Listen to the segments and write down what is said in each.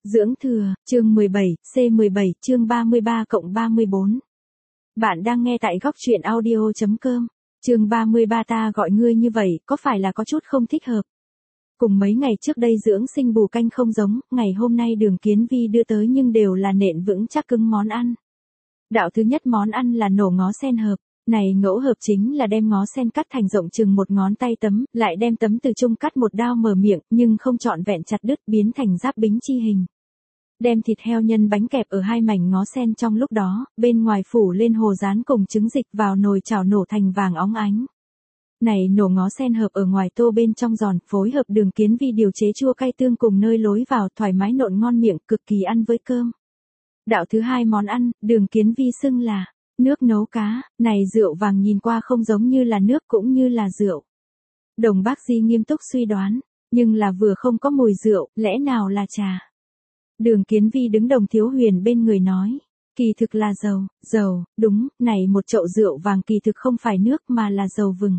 Dưỡng thừa, chương 17, C17, chương 33/34. Bạn đang nghe tại góc truyện audio.com. Chương 33 ta gọi ngươi như vậy, có phải là có chút không thích hợp? Cùng mấy ngày trước đây dưỡng sinh bù canh không giống, ngày hôm nay Đường Kiến Vi đưa tới nhưng đều là nện vững chắc cứng món ăn. Đạo thứ nhất món ăn là nổ ngó sen hợp. Này ngẫu hợp chính là đem ngó sen cắt thành rộng chừng một ngón tay tấm, lại đem tấm từ trung cắt một đao mở miệng, nhưng không trọn vẹn chặt đứt biến thành giáp bính chi hình. Đem thịt heo nhân bánh kẹp ở hai mảnh ngó sen trong lúc đó, bên ngoài phủ lên hồ rán cùng trứng dịch vào nồi chảo nổ thành vàng óng ánh. Này nổ ngó sen hợp ở ngoài tô bên trong giòn, phối hợp Đường Kiến Vi điều chế chua cay tương cùng nơi lối vào thoải mái nộn ngon miệng, cực kỳ ăn với cơm. Đạo thứ hai món ăn, Đường Kiến Vi xưng là nước nấu cá. Này rượu vàng nhìn qua không giống như là nước cũng như là rượu. Đồng Bác Di nghiêm túc suy đoán, nhưng là vừa không có mùi rượu, lẽ nào là trà? Đường Kiến Vi đứng Đồng Thiếu Huyền bên người nói, kỳ thực là dầu, đúng, này một chậu rượu vàng kỳ thực không phải nước mà là dầu vừng.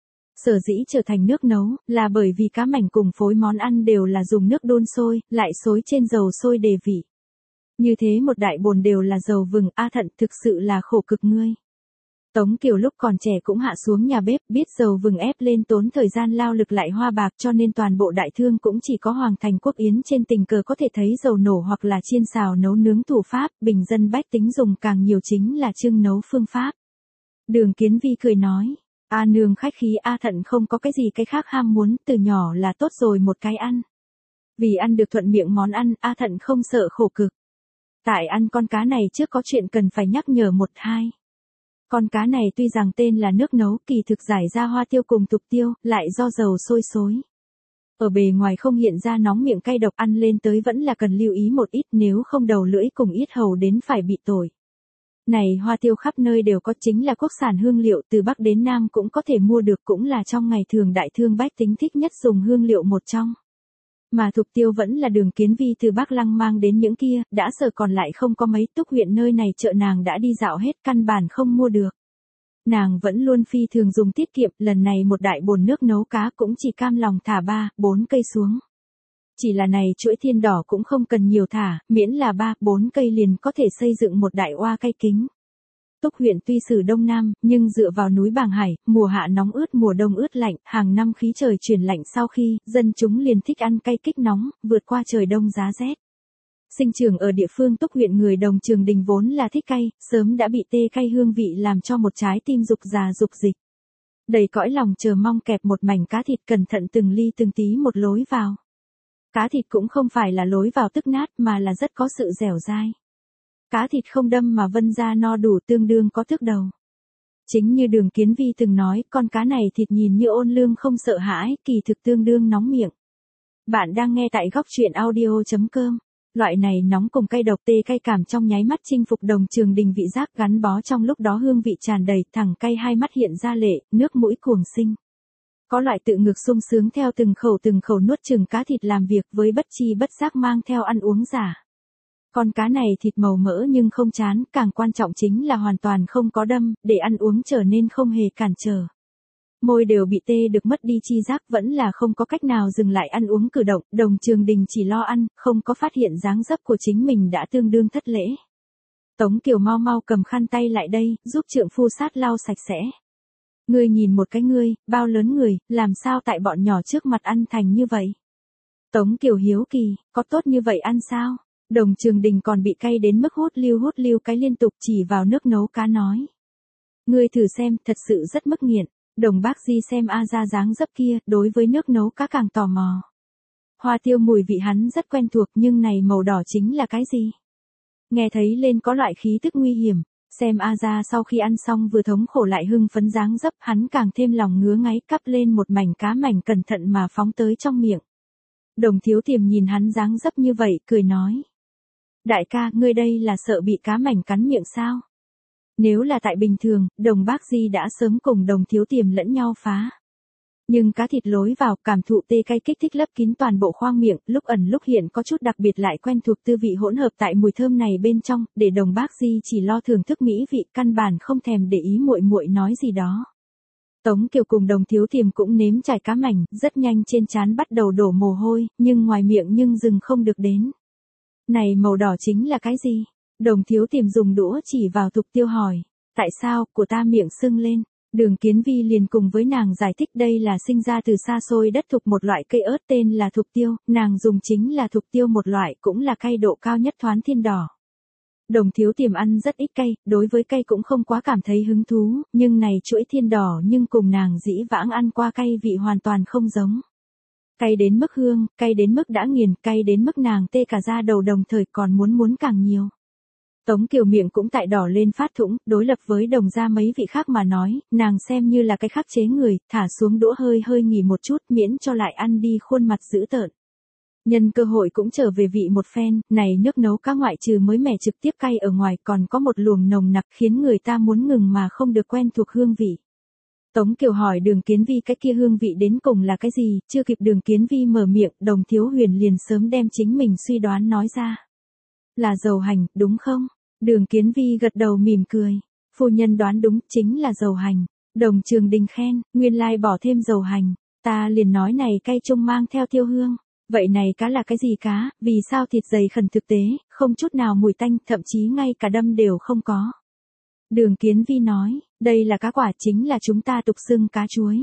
Sở dĩ trở thành nước nấu, là bởi vì cá mảnh cùng phối món ăn đều là dùng nước đun sôi, lại xối trên dầu sôi để vị. Như thế một đại bồn đều là dầu vừng, A Thận thực sự là khổ cực ngươi. Tống Kiều lúc còn trẻ cũng hạ xuống nhà bếp, biết dầu vừng ép lên tốn thời gian lao lực lại hoa bạc, cho nên toàn bộ đại thương cũng chỉ có Hoàng Thành Quốc Yến trên tình cờ có thể thấy dầu nổ hoặc là chiên xào nấu nướng thủ pháp, bình dân bách tính dùng càng nhiều chính là trưng nấu phương pháp. Đường Kiến Vi cười nói, A nương khách khí, A Thận không có cái gì cái khác ham muốn, từ nhỏ là tốt rồi một cái ăn. Vì ăn được thuận miệng món ăn, A Thận không sợ khổ cực. Tại ăn con cá này trước có chuyện cần phải nhắc nhở một hai. Con cá này tuy rằng tên là nước nấu, kỳ thực giải ra hoa tiêu cùng tục tiêu, lại do dầu sôi xối. Ở bề ngoài không hiện ra nóng miệng cay độc, ăn lên tới vẫn là cần lưu ý một ít, nếu không đầu lưỡi cùng yết hầu đến phải bị tồi. Này hoa tiêu khắp nơi đều có, chính là quốc sản hương liệu, từ Bắc đến Nam cũng có thể mua được, cũng là trong ngày thường đại thương bách tính thích nhất dùng hương liệu một trong. Mà thục tiêu vẫn là Đường Kiến Vi từ Bắc Lăng mang đến những kia, đã sợ còn lại không có mấy, Túc huyện nơi này chợ nàng đã đi dạo hết, căn bản không mua được. Nàng vẫn luôn phi thường dùng tiết kiệm, lần này một đại bồn nước nấu cá cũng chỉ cam lòng thả 3-4 cây xuống. Chỉ là này chuỗi thiên đỏ cũng không cần nhiều thả, miễn là 3-4 cây liền có thể xây dựng một đại oa cây kính. Túc huyện tuy xử Đông Nam, nhưng dựa vào núi Bàng Hải, mùa hạ nóng ướt mùa đông ướt lạnh, hàng năm khí trời chuyển lạnh sau khi, dân chúng liền thích ăn cay kích nóng, vượt qua trời đông giá rét. Sinh trưởng ở địa phương Túc huyện người Đồng Trường Đình vốn là thích cay, sớm đã bị tê cay hương vị làm cho một trái tim dục già dục dịch. Đầy cõi lòng chờ mong kẹp một mảnh cá thịt, cẩn thận từng ly từng tí một lối vào. Cá thịt cũng không phải là lối vào tức nát mà là rất có sự dẻo dai. Cá thịt không đâm mà vân ra no đủ, tương đương có thước đầu. Chính như Đường Kiến Vi từng nói, con cá này thịt nhìn như ôn lương không sợ hãi, kỳ thực tương đương nóng miệng. Bạn đang nghe tại góc truyện audio.com. Loại này nóng cùng cay độc tê cay cảm trong nháy mắt chinh phục Đồng Trường Đình vị giác, gắn bó trong lúc đó hương vị tràn đầy, thẳng cay hai mắt hiện ra lệ, nước mũi cuồng sinh. Có loại tự ngược sung sướng theo từng khẩu nuốt chừng cá thịt làm việc với bất chi bất giác mang theo ăn uống giả. Con cá này thịt màu mỡ nhưng không chán, càng quan trọng chính là hoàn toàn không có đâm, để ăn uống trở nên không hề cản trở. Môi đều bị tê được mất đi chi giác, vẫn là không có cách nào dừng lại ăn uống cử động, Đồng Trường Đình chỉ lo ăn, không có phát hiện dáng dấp của chính mình đã tương đương thất lễ. Tống Kiều mau mau cầm khăn tay lại đây, giúp trượng phu sát lau sạch sẽ. Ngươi nhìn một cái ngươi, bao lớn người, làm sao tại bọn nhỏ trước mặt ăn thành như vậy? Tống Kiều hiếu kỳ, có tốt như vậy ăn sao? Đồng Trường Đình còn bị cay đến mức hút lưu cái liên tục, chỉ vào nước nấu cá nói. Ngươi thử xem, thật sự rất mức nghiện. Đồng Bác Di xem A ra dáng dấp kia, đối với nước nấu cá càng tò mò. Hoa tiêu mùi vị hắn rất quen thuộc, nhưng này màu đỏ chính là cái gì? Nghe thấy lên có loại khí tức nguy hiểm, xem A ra sau khi ăn xong vừa thống khổ lại hưng phấn dáng dấp, hắn càng thêm lòng ngứa ngáy, cắp lên một mảnh cá mảnh cẩn thận mà phóng tới trong miệng. Đồng Thiếu Tiềm nhìn hắn dáng dấp như vậy, cười nói. Đại ca, ngươi đây là sợ bị cá mảnh cắn miệng sao? Nếu là tại bình thường, Đồng Bác Di đã sớm cùng Đồng Thiếu Tiềm lẫn nhau phá. Nhưng cá thịt lối vào, cảm thụ tê cay kích thích lấp kín toàn bộ khoang miệng, lúc ẩn lúc hiện có chút đặc biệt lại quen thuộc tư vị hỗn hợp tại mùi thơm này bên trong, để Đồng Bác Di chỉ lo thưởng thức mỹ vị, căn bản không thèm để ý muội muội nói gì đó. Tống Kiều cùng Đồng Thiếu Tiềm cũng nếm trải cá mảnh, rất nhanh trên trán bắt đầu đổ mồ hôi, nhưng ngoài miệng nhưng dừng không được đến. Này màu đỏ chính là cái gì? Đồng Thiếu Tiềm dùng đũa chỉ vào Thục Tiêu hỏi. Tại sao, của ta miệng sưng lên. Đường Kiến Vi liền cùng với nàng giải thích đây là sinh ra từ xa xôi đất thục một loại cây ớt tên là thục tiêu, nàng dùng chính là thục tiêu một loại cũng là cay độ cao nhất Thoán Thiên Đỏ. Đồng Thiếu Tiềm ăn rất ít cay, đối với cay cũng không quá cảm thấy hứng thú, nhưng này chuỗi thiên đỏ nhưng cùng nàng dĩ vãng ăn qua cay vị hoàn toàn không giống. Cay đến mức hương, cay đến mức đã nghiền, cay đến mức nàng tê cả da đầu đồng thời còn muốn càng nhiều. Tống Kiều miệng cũng tại đỏ lên phát thũng, đối lập với Đồng gia mấy vị khác mà nói, nàng xem như là cái khắc chế người, thả xuống đũa hơi nghỉ một chút miễn cho lại ăn đi khuôn mặt dữ tợn. Nhân cơ hội cũng trở về vị một phen, này nước nấu cá ngoại trừ mới mẻ trực tiếp cay ở ngoài còn có một luồng nồng nặc khiến người ta muốn ngừng mà không được quen thuộc hương vị. Tống Kiều hỏi Đường Kiến Vi cái kia hương vị đến cùng là cái gì, chưa kịp Đường Kiến Vi mở miệng, Đồng Thiếu Huyền liền sớm đem chính mình suy đoán nói ra. Là dầu hành, đúng không? Đường Kiến Vi gật đầu mỉm cười. Phu nhân đoán đúng, chính là dầu hành. Đồng Trường Đình khen, nguyên lai bỏ thêm dầu hành. Ta liền nói này cay chung mang theo tiêu hương. Vậy này cá là cái gì cá, vì sao thịt dày khẩn thực tế, không chút nào mùi tanh, thậm chí ngay cả đâm đều không có. Đường Kiến Vi nói, đây là cá quả chính là chúng ta tục xưng cá chuối.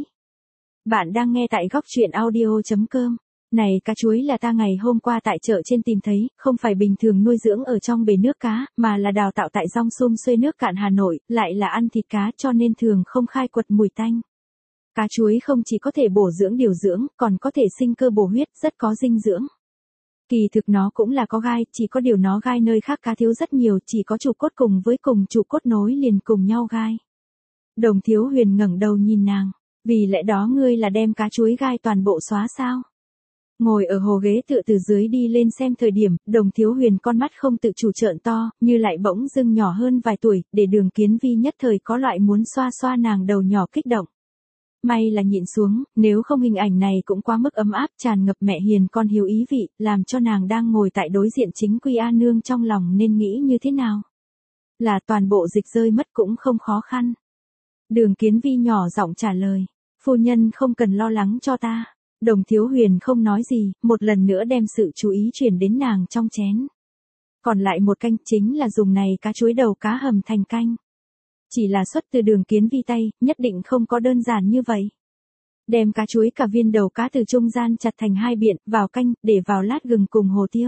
Bạn đang nghe tại góc truyện audio.com. Này cá chuối là ta ngày hôm qua tại chợ trên tìm thấy, không phải bình thường nuôi dưỡng ở trong bể nước cá, mà là đào tạo tại rong sum xuôi nước cạn Hà Nội, lại là ăn thịt cá cho nên thường không khai quật mùi tanh. Cá chuối không chỉ có thể bổ dưỡng điều dưỡng, còn có thể sinh cơ bổ huyết, rất có dinh dưỡng. Kỳ thực nó cũng là có gai, chỉ có điều nó gai nơi khác cá thiếu rất nhiều, chỉ có trụ cốt cùng trụ cốt nối liền cùng nhau gai. Đồng Thiếu Huyền ngẩng đầu nhìn nàng, vì lẽ đó ngươi là đem cá chuối gai toàn bộ xóa sao? Ngồi ở hồ ghế tựa từ dưới đi lên xem thời điểm, Đồng Thiếu Huyền con mắt không tự chủ trợn to, như lại bỗng dưng nhỏ hơn vài tuổi, để Đường Kiến Vi nhất thời có loại muốn xoa nàng đầu nhỏ kích động. May là nhịn xuống, nếu không hình ảnh này cũng quá mức ấm áp tràn ngập mẹ hiền con hiếu ý vị, làm cho nàng đang ngồi tại đối diện chính Quy A Nương trong lòng nên nghĩ như thế nào. Là toàn bộ dịch rơi mất cũng không khó khăn. Đường Kiến Vi nhỏ giọng trả lời, phu nhân không cần lo lắng cho ta. Đồng Thiếu Huyền không nói gì, một lần nữa đem sự chú ý chuyển đến nàng trong chén. Còn lại một canh chính là dùng này cá chuối đầu cá hầm thành canh. Chỉ là xuất từ Đường Kiến Vi tay, nhất định không có đơn giản như vậy. Đem cá chuối cả viên đầu cá từ trung gian chặt thành hai biện, vào canh, để vào lát gừng cùng hồ tiêu.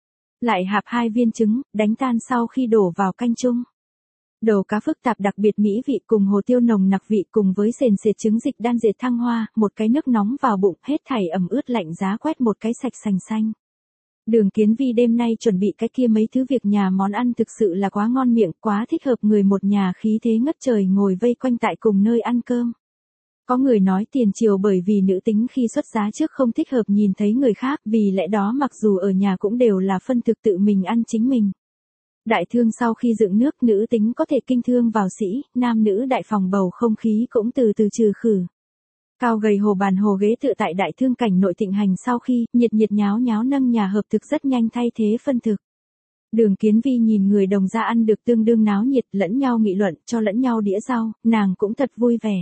Lại hạp 2 viên trứng, đánh tan sau khi đổ vào canh chung. Đầu cá phức tạp đặc biệt mỹ vị cùng hồ tiêu nồng nặc vị cùng với sền sệt trứng dịch đan dệt thăng hoa, một cái nước nóng vào bụng, hết thảy ẩm ướt lạnh giá quét một cái sạch sành xanh. Đường Kiến Vi đêm nay chuẩn bị cái kia mấy thứ việc nhà món ăn thực sự là quá ngon miệng, quá thích hợp người một nhà khí thế ngất trời ngồi vây quanh tại cùng nơi ăn cơm. Có người nói tiền triều bởi vì nữ tính khi xuất giá trước không thích hợp nhìn thấy người khác, vì lẽ đó mặc dù ở nhà cũng đều là phân thực tự mình ăn chính mình. Đại thương sau khi dựng nước nữ tính có thể kinh thương vào sĩ, nam nữ đại phòng bầu không khí cũng từ từ trừ khử. Cao gầy hồ bàn hồ ghế tựa tại đại thương cảnh nội thịnh hành sau khi nhiệt nháo nháo nâng nhà hợp thực rất nhanh thay thế phân thực. Đường Kiến Vi nhìn người Đồng gia ăn được tương đương náo nhiệt lẫn nhau nghị luận cho lẫn nhau đĩa rau, nàng cũng thật vui vẻ.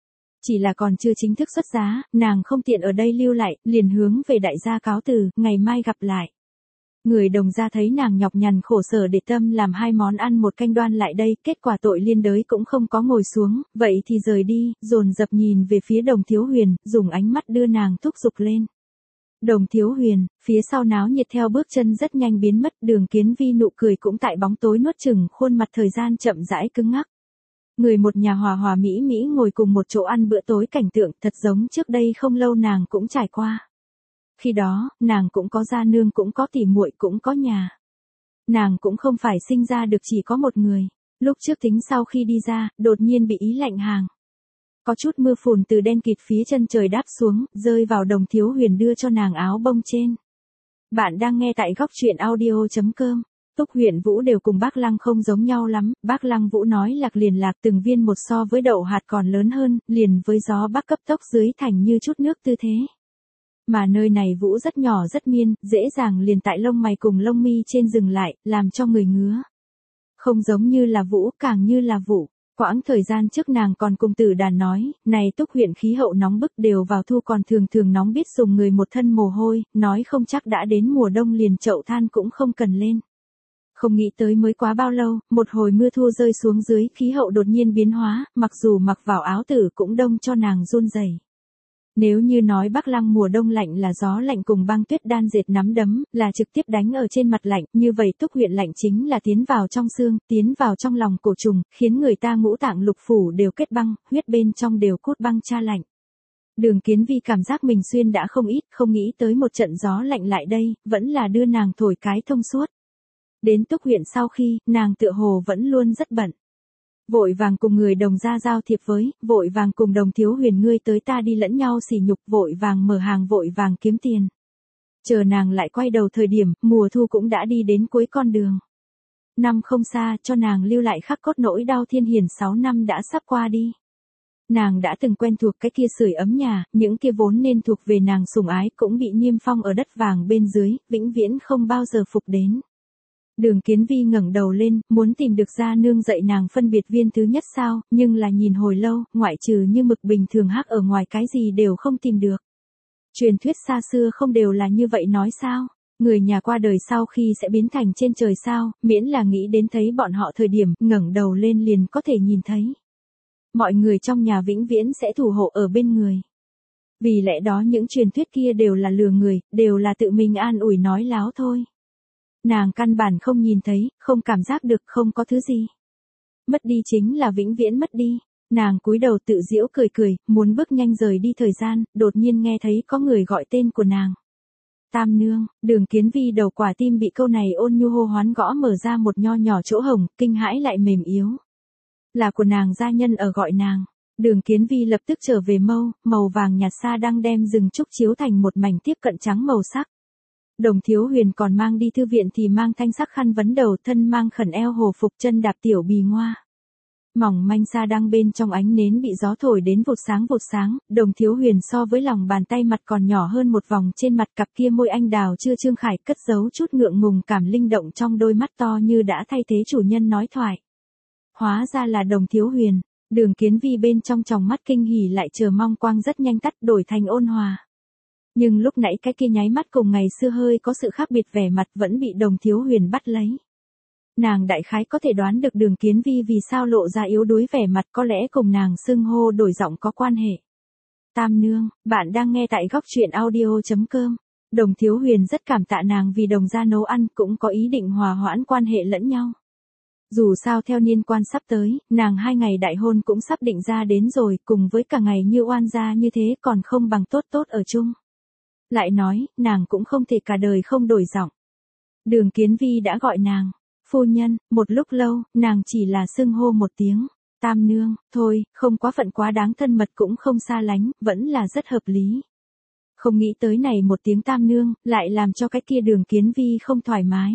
Chỉ là còn chưa chính thức xuất giá, nàng không tiện ở đây lưu lại, liền hướng về đại gia cáo từ, ngày mai gặp lại. Người Đồng gia thấy nàng nhọc nhằn khổ sở để tâm làm 2 món ăn một canh đoan lại đây, kết quả tội liên đới cũng không có ngồi xuống, vậy thì rời đi, dồn dập nhìn về phía Đồng Thiếu Huyền, dùng ánh mắt đưa nàng thúc giục lên. Đồng Thiếu Huyền, phía sau náo nhiệt theo bước chân rất nhanh biến mất, Đường Kiến Vi nụ cười cũng tại bóng tối nuốt chửng, khuôn mặt thời gian chậm rãi cứng ngắc. Người một nhà hòa hòa mỹ mỹ ngồi cùng một chỗ ăn bữa tối cảnh tượng thật giống trước đây không lâu nàng cũng trải qua. Khi đó, nàng cũng có gia nương cũng có tỉ muội cũng có nhà. Nàng cũng không phải sinh ra được chỉ có một người. Lúc trước tính sau khi đi ra, đột nhiên bị ý lạnh hàng. Có chút mưa phùn từ đen kịt phía chân trời đáp xuống, rơi vào Đồng Thiếu Huyền đưa cho nàng áo bông trên. Bạn đang nghe tại góc truyện audio.com. Túc Huyền Vũ đều cùng Bác Lăng không giống nhau lắm, Bác Lăng Vũ nói lạc liền lạc từng viên một so với đậu hạt còn lớn hơn, liền với gió bắc cấp tốc dưới thành như chút nước tư thế. Mà nơi này Vũ rất nhỏ rất miên, dễ dàng liền tại lông mày cùng lông mi trên dừng lại, làm cho người ngứa. Không giống như là Vũ, càng như là Vũ. Quãng thời gian trước nàng còn cùng Tử Đàn nói, này Túc huyện khí hậu nóng bức, đều vào thu còn thường thường nóng biết dùng người một thân mồ hôi, nói không chắc đã đến mùa đông liền chậu than cũng không cần lên. Không nghĩ tới mới quá bao lâu, một hồi mưa thu rơi xuống dưới, khí hậu đột nhiên biến hóa, mặc dù mặc vào áo tử cũng đông cho nàng run rẩy. Nếu như nói Bắc Lăng mùa đông lạnh là gió lạnh cùng băng tuyết đan dệt nắm đấm, là trực tiếp đánh ở trên mặt lạnh, như vậy Túc huyện lạnh chính là tiến vào trong xương, tiến vào trong lòng cổ trùng, khiến người ta ngũ tạng lục phủ đều kết băng, huyết bên trong đều cốt băng cha lạnh. Đường Kiến Vi cảm giác mình xuyên đã không ít, không nghĩ tới một trận gió lạnh lại đây, vẫn là đưa nàng thổi cái thông suốt. Đến Túc huyện sau khi, nàng tựa hồ vẫn luôn rất bận. Vội vàng cùng người Đồng gia giao thiệp với, vội vàng cùng Đồng Thiếu Huyền ngươi tới ta đi lẫn nhau sỉ nhục, vội vàng mở hàng, vội vàng kiếm tiền. Chờ nàng lại quay đầu thời điểm, mùa thu cũng đã đi đến cuối con đường. Năm không xa, cho nàng lưu lại khắc cốt nỗi đau thiên hiền 6 năm đã sắp qua đi. Nàng đã từng quen thuộc cái kia sưởi ấm nhà, những kia vốn nên thuộc về nàng sủng ái cũng bị niêm phong ở đất vàng bên dưới, vĩnh viễn không bao giờ phục đến. Đường Kiến Vi ngẩng đầu lên, muốn tìm được gia nương dạy nàng phân biệt viên thứ nhất sao, nhưng là nhìn hồi lâu, ngoại trừ như mực bình thường hắc ở ngoài cái gì đều không tìm được. Truyền thuyết xa xưa không đều là như vậy nói sao, người nhà qua đời sau khi sẽ biến thành trên trời sao, miễn là nghĩ đến thấy bọn họ thời điểm, ngẩng đầu lên liền có thể nhìn thấy. Mọi người trong nhà vĩnh viễn sẽ thủ hộ ở bên người. Vì lẽ đó những truyền thuyết kia đều là lừa người, đều là tự mình an ủi nói láo thôi. Nàng căn bản không nhìn thấy, không cảm giác được, không có thứ gì. Mất đi chính là vĩnh viễn mất đi. Nàng cúi đầu tự giễu cười cười, muốn bước nhanh rời đi thời gian, đột nhiên nghe thấy có người gọi tên của nàng. Tam nương, Đường Kiến Vi đầu quả tim bị câu này ôn nhu hô hoán gõ mở ra một nho nhỏ chỗ hồng, kinh hãi lại mềm yếu. Là của nàng gia nhân ở gọi nàng. Đường Kiến Vi lập tức trở về màu vàng nhạt xa đang đem rừng trúc chiếu thành một mảnh tiếp cận trắng màu sắc. Đồng Thiếu Huyền còn mang đi thư viện thì mang thanh sắc khăn vấn đầu, thân mang khẩn eo hồ phục, chân đạp tiểu bì ngoa. Mỏng manh sa đang bên trong ánh nến bị gió thổi đến vụt sáng, Đồng Thiếu Huyền so với lòng bàn tay mặt còn nhỏ hơn một vòng, trên mặt cặp kia môi anh đào chưa trương khải cất giấu chút ngượng ngùng cảm linh động trong đôi mắt to như đã thay thế chủ nhân nói thoại. Hóa ra là Đồng Thiếu Huyền. Đường Kiến Vi bên trong tròng mắt kinh hỉ lại chờ mong quang rất nhanh tắt, đổi thành ôn hòa. Nhưng lúc nãy cái kia nháy mắt cùng ngày xưa hơi có sự khác biệt vẻ mặt vẫn bị Đồng Thiếu Huyền bắt lấy. Nàng đại khái có thể đoán được Đường Kiến Vi vì sao lộ ra yếu đuối vẻ mặt, có lẽ cùng nàng xưng hô đổi giọng có quan hệ. Tam nương, bạn đang nghe tại góc truyện audio.com. Đồng Thiếu Huyền rất cảm tạ nàng vì Đồng gia nấu ăn, cũng có ý định hòa hoãn quan hệ lẫn nhau. Dù sao theo niên quan sắp tới, nàng 2 ngày đại hôn cũng sắp định ra đến rồi, cùng với cả ngày như oan gia như thế còn không bằng tốt ở chung. Lại nói, nàng cũng không thể cả đời không đổi giọng. Đường Kiến Vi đã gọi nàng phu nhân, một lúc lâu, nàng chỉ là xưng hô một tiếng, tam nương, thôi, không quá phận quá đáng, thân mật cũng không xa lánh, vẫn là rất hợp lý. Không nghĩ tới này một tiếng tam nương, lại làm cho cái kia Đường Kiến Vi không thoải mái.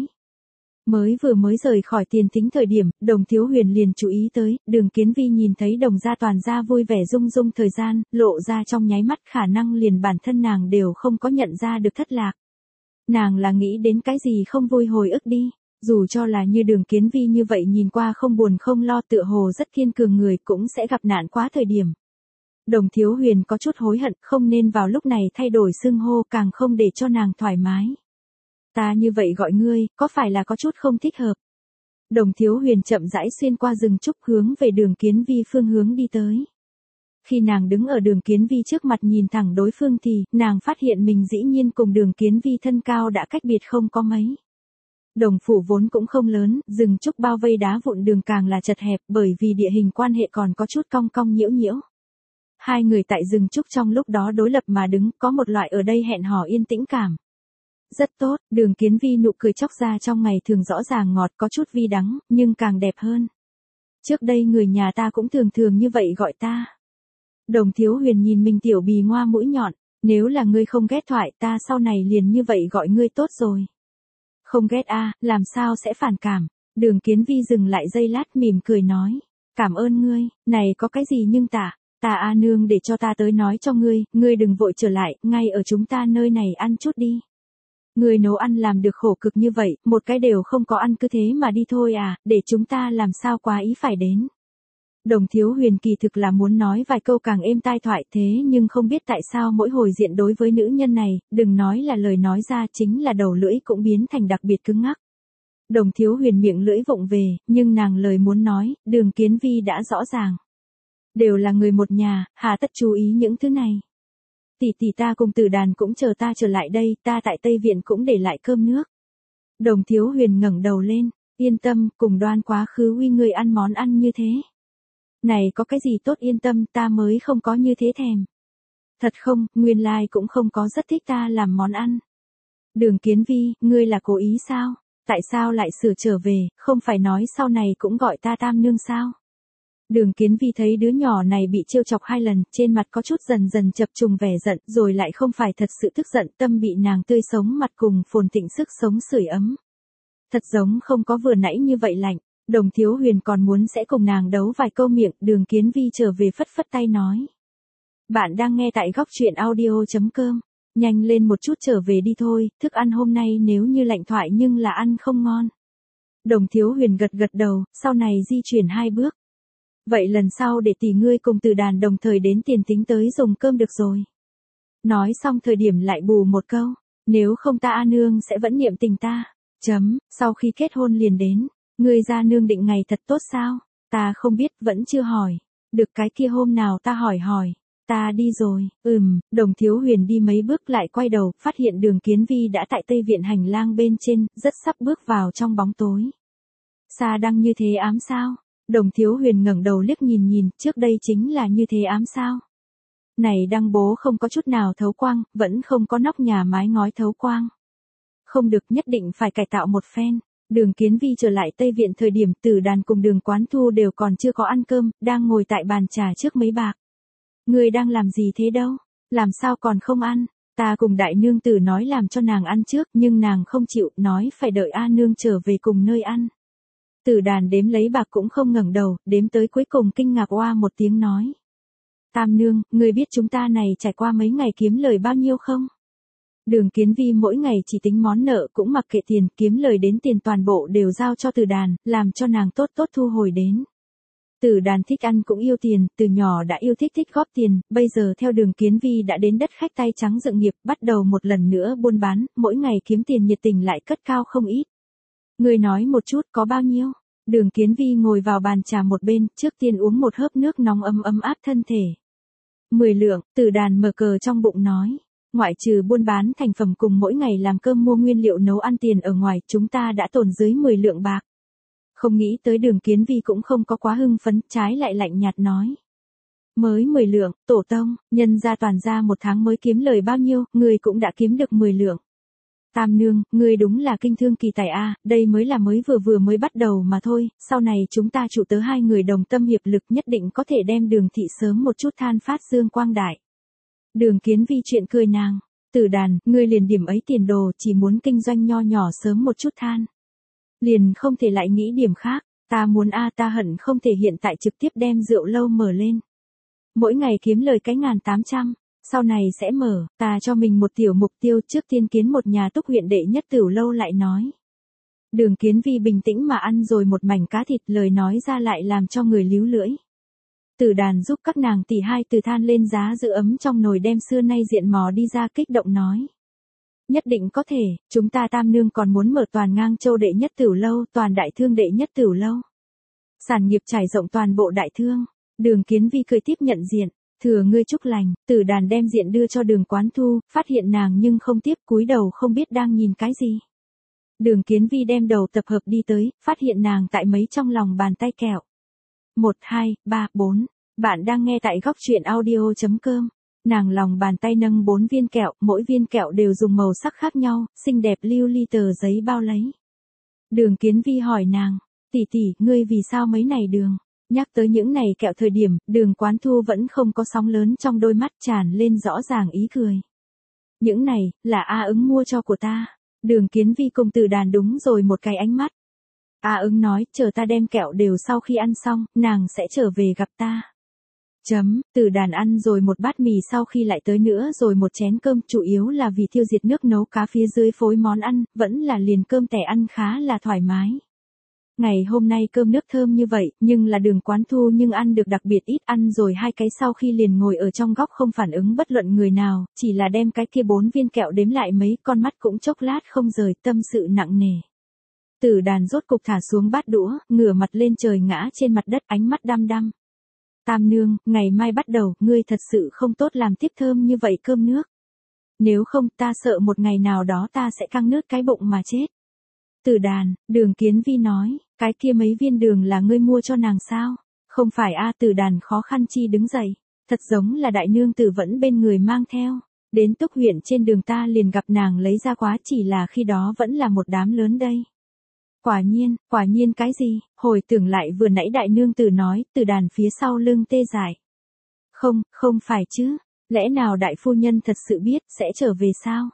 Mới rời khỏi tiền thính thời điểm, Đồng Thiếu Huyền liền chú ý tới, Đường Kiến Vi nhìn thấy Đồng gia toàn gia vui vẻ rung rung thời gian, lộ ra trong nháy mắt khả năng liền bản thân nàng đều không có nhận ra được thất lạc. Nàng là nghĩ đến cái gì không vui hồi ức đi, dù cho là như Đường Kiến Vi như vậy nhìn qua không buồn không lo tựa hồ rất kiên cường người cũng sẽ gặp nạn quá thời điểm. Đồng Thiếu Huyền có chút hối hận không nên vào lúc này thay đổi xưng hô, càng không để cho nàng thoải mái. Ta như vậy gọi ngươi, có phải là có chút không thích hợp? Đồng Thiếu Huyền chậm rãi xuyên qua rừng trúc hướng về Đường Kiến Vi phương hướng đi tới. Khi nàng đứng ở Đường Kiến Vi trước mặt nhìn thẳng đối phương thì, nàng phát hiện mình dĩ nhiên cùng Đường Kiến Vi thân cao đã cách biệt không có mấy. Đồng phủ vốn cũng không lớn, rừng trúc bao vây đá vụn đường càng là chật hẹp bởi vì địa hình quan hệ còn có chút cong cong nhiễu nhiễu. Hai người tại rừng trúc trong lúc đó đối lập mà đứng, có một loại ở đây hẹn hò yên tĩnh cảm. Rất tốt, Đường Kiến Vi nụ cười chóc ra trong ngày thường rõ ràng ngọt, có chút vi đắng, nhưng càng đẹp hơn. Trước đây người nhà ta cũng thường như vậy gọi ta. Đồng Thiếu Huyền nhìn mình tiểu bì ngoa mũi nhọn, nếu là ngươi không ghét thoại ta sau này liền như vậy gọi ngươi tốt rồi. Không ghét a, làm sao sẽ phản cảm. Đường Kiến Vi dừng lại giây lát mỉm cười nói, cảm ơn ngươi, này có cái gì nhưng ta a nương để cho ta tới nói cho ngươi đừng vội trở lại, ngay ở chúng ta nơi này ăn chút đi. Ngươi nấu ăn làm được khổ cực như vậy, một cái đều không có ăn cứ thế mà đi thôi à, để chúng ta làm sao quá ý phải đến. Đồng Thiếu Huyền kỳ thực là muốn nói vài câu càng êm tai thoại thế nhưng không biết tại sao mỗi hồi diện đối với nữ nhân này, đừng nói là lời nói ra chính là đầu lưỡi cũng biến thành đặc biệt cứng ngắc. Đồng Thiếu Huyền miệng lưỡi vụng về, nhưng nàng lời muốn nói, Đường Kiến Vi đã rõ ràng. Đều là người một nhà, hà tất chú ý những thứ này. Tỷ tỷ ta cùng Tử Đàn cũng chờ ta trở lại đây, ta tại Tây Viện cũng để lại cơm nước. Đồng Thiếu Huyền ngẩng đầu lên, yên tâm, cùng Đoan quá khứ uy người ăn món ăn như thế. Này có cái gì tốt yên tâm, ta mới không có như thế thèm. Thật không, nguyên lai cũng không có rất thích ta làm món ăn. Đường Kiến Vi, ngươi là cố ý sao? Tại sao lại sửa trở về, không phải nói sau này cũng gọi ta tam nương sao? Đường Kiến Vi thấy đứa nhỏ này bị trêu chọc 2 lần, trên mặt có chút dần dần chập trùng vẻ giận, rồi lại không phải thật sự tức giận, tâm bị nàng tươi sống mặt cùng phồn thịnh sức sống sưởi ấm. Thật giống không có vừa nãy như vậy lạnh. Đồng Thiếu Huyền còn muốn sẽ cùng nàng đấu vài câu miệng, Đường Kiến Vi trở về phất phất tay nói. Bạn đang nghe tại góc truyện audio.com. Nhanh lên một chút trở về đi thôi, thức ăn hôm nay nếu như lạnh thoại nhưng là ăn không ngon. Đồng Thiếu Huyền gật gật đầu, sau này di chuyển 2 bước. Vậy lần sau để tỷ ngươi cùng Tử Đàn đồng thời đến tiền tính tới dùng cơm được rồi. Nói xong thời điểm lại bù một câu, nếu không ta A nương sẽ vẫn niệm tình ta. Sau khi kết hôn liền đến, ngươi ra nương định ngày thật tốt sao? Ta không biết, vẫn chưa hỏi. Được cái kia hôm nào ta hỏi. Ta đi rồi, Đồng Thiếu Huyền đi mấy bước lại quay đầu, phát hiện Đường Kiến Vi đã tại Tây Viện hành lang bên trên, rất sắp bước vào trong bóng tối. Xa đăng như thế ám sao? Đồng Thiếu Huyền ngẩng đầu liếc nhìn, trước đây chính là như thế ám sao? Này đăng bố không có chút nào thấu quang, vẫn không có nóc nhà mái ngói thấu quang. Không được, nhất định phải cải tạo một phen. Đường Kiến Vi trở lại Tây Viện thời điểm Tử Đàn cùng Đường Quán Thu đều còn chưa có ăn cơm, đang ngồi tại bàn trà trước mấy bạc. Người đang làm gì thế đâu? Làm sao còn không ăn? Ta cùng đại nương tử nói làm cho nàng ăn trước nhưng nàng không chịu, nói phải đợi A nương trở về cùng nơi ăn. Tử Đàn đếm lấy bạc cũng không ngẩng đầu, đếm tới cuối cùng kinh ngạc oa một tiếng nói. Tam nương, người biết chúng ta này trải qua mấy ngày kiếm lời bao nhiêu không? Đường Kiến Vi mỗi ngày chỉ tính món nợ cũng mặc kệ tiền, kiếm lời đến tiền toàn bộ đều giao cho Tử Đàn, làm cho nàng tốt thu hồi đến. Tử Đàn thích ăn cũng yêu tiền, từ nhỏ đã yêu thích góp tiền, bây giờ theo Đường Kiến Vi đã đến đất khách tay trắng dựng nghiệp, bắt đầu một lần nữa buôn bán, mỗi ngày kiếm tiền nhiệt tình lại cất cao không ít. Người nói một chút có bao nhiêu? Đường Kiến Vi ngồi vào bàn trà một bên, trước tiên uống một hớp nước nóng ấm áp thân thể. 10 lượng, Tử Đàn mở cờ trong bụng nói. Ngoại trừ buôn bán thành phẩm cùng mỗi ngày làm cơm mua nguyên liệu nấu ăn tiền ở ngoài, chúng ta đã tổn dưới 10 lượng bạc. Không nghĩ tới Đường Kiến Vi cũng không có quá hưng phấn, trái lại lạnh nhạt nói. Mới 10 lượng, tổ tông, nhân gia toàn ra một tháng mới kiếm lời bao nhiêu, người cũng đã kiếm được 10 lượng. Tam nương, người đúng là kinh thương kỳ tài a, đây mới là mới vừa mới bắt đầu mà thôi, sau này chúng ta chủ tớ 2 người đồng tâm hiệp lực nhất định có thể đem Đường thị sớm một chút than phát dương quang đại. Đường Kiến Vi chuyện cười nàng, Tử Đàn, ngươi liền điểm ấy tiền đồ chỉ muốn kinh doanh nho nhỏ sớm một chút than. Liền không thể lại nghĩ điểm khác, ta muốn ta hận không thể hiện tại trực tiếp đem rượu lâu mở lên. Mỗi ngày kiếm lời cái 1.800, sau này sẽ mở, ta cho mình một tiểu mục tiêu trước tiên kiến một nhà túc huyện đệ nhất tửu lâu lại nói. Đường Kiến Vi bình tĩnh mà ăn rồi một mảnh cá thịt, lời nói ra lại làm cho người líu lưỡi. Tử Đàn giúp các nàng tỷ hai từ than lên giá giữ ấm trong nồi đem xưa nay diện mò đi ra kích động nói. Nhất định có thể, chúng ta tam nương còn muốn mở toàn Ngang Châu đệ nhất tửu lâu, toàn đại thương đệ nhất tửu lâu. Sản nghiệp trải rộng toàn bộ đại thương. Đường Kiến Vi cười tiếp nhận diện, thừa ngươi chúc lành, Tử Đàn đem diện đưa cho Đường Quán Thu, phát hiện nàng nhưng không tiếp, cúi đầu không biết đang nhìn cái gì. Đường Kiến Vi đem đầu tập hợp đi tới, phát hiện nàng tại mấy trong lòng bàn tay kẹo. 1, 2, 3, 4. Bạn đang nghe tại góc truyện audio.com. Nàng lòng bàn tay nâng 4 viên kẹo, mỗi viên kẹo đều dùng màu sắc khác nhau, xinh đẹp lưu ly tờ giấy bao lấy. Đường Kiến Vi hỏi nàng, tỷ tỷ, ngươi vì sao mấy này đường? Nhắc tới những này kẹo thời điểm, Đường Quán Thu vẫn không có sóng lớn trong đôi mắt tràn lên rõ ràng ý cười. Những này, là A ứng mua cho của ta. Đường Kiến Vi cùng Tử Đàn đúng rồi một cái ánh mắt. A ứng nói, chờ ta đem kẹo đều sau khi ăn xong, nàng sẽ trở về gặp ta. Tử Đàn ăn rồi một bát mì sau khi lại tới nữa rồi một chén cơm, chủ yếu là vì tiêu diệt nước nấu cá phía dưới phối món ăn, vẫn là liền cơm tẻ ăn khá là thoải mái. Ngày hôm nay cơm nước thơm như vậy, nhưng là Đường Quán Thu nhưng ăn được đặc biệt ít, ăn rồi 2 cái sau khi liền ngồi ở trong góc không phản ứng bất luận người nào, chỉ là đem cái kia 4 viên kẹo đếm lại mấy, con mắt cũng chốc lát không rời, tâm sự nặng nề. Tử Đàn rốt cục thả xuống bát đũa, ngửa mặt lên trời ngã trên mặt đất, ánh mắt đăm đăm. Tam nương, ngày mai bắt đầu, ngươi thật sự không tốt làm tiếp thơm như vậy cơm nước. Nếu không ta sợ một ngày nào đó ta sẽ căng nứt cái bụng mà chết. Tử Đàn, Đường Kiến Vi nói, cái kia mấy viên đường là ngươi mua cho nàng sao? Không phải a. Tử Đàn khó khăn chi đứng dậy, thật giống là đại nương tử vẫn bên người mang theo. Đến Túc huyện trên đường ta liền gặp nàng lấy ra quá, chỉ là khi đó vẫn là một đám lớn đây. Quả nhiên cái gì? Hồi tưởng lại vừa nãy đại nương tử nói, Tử Đàn phía sau lưng tê dại. Không phải chứ, lẽ nào đại phu nhân thật sự biết sẽ trở về sao?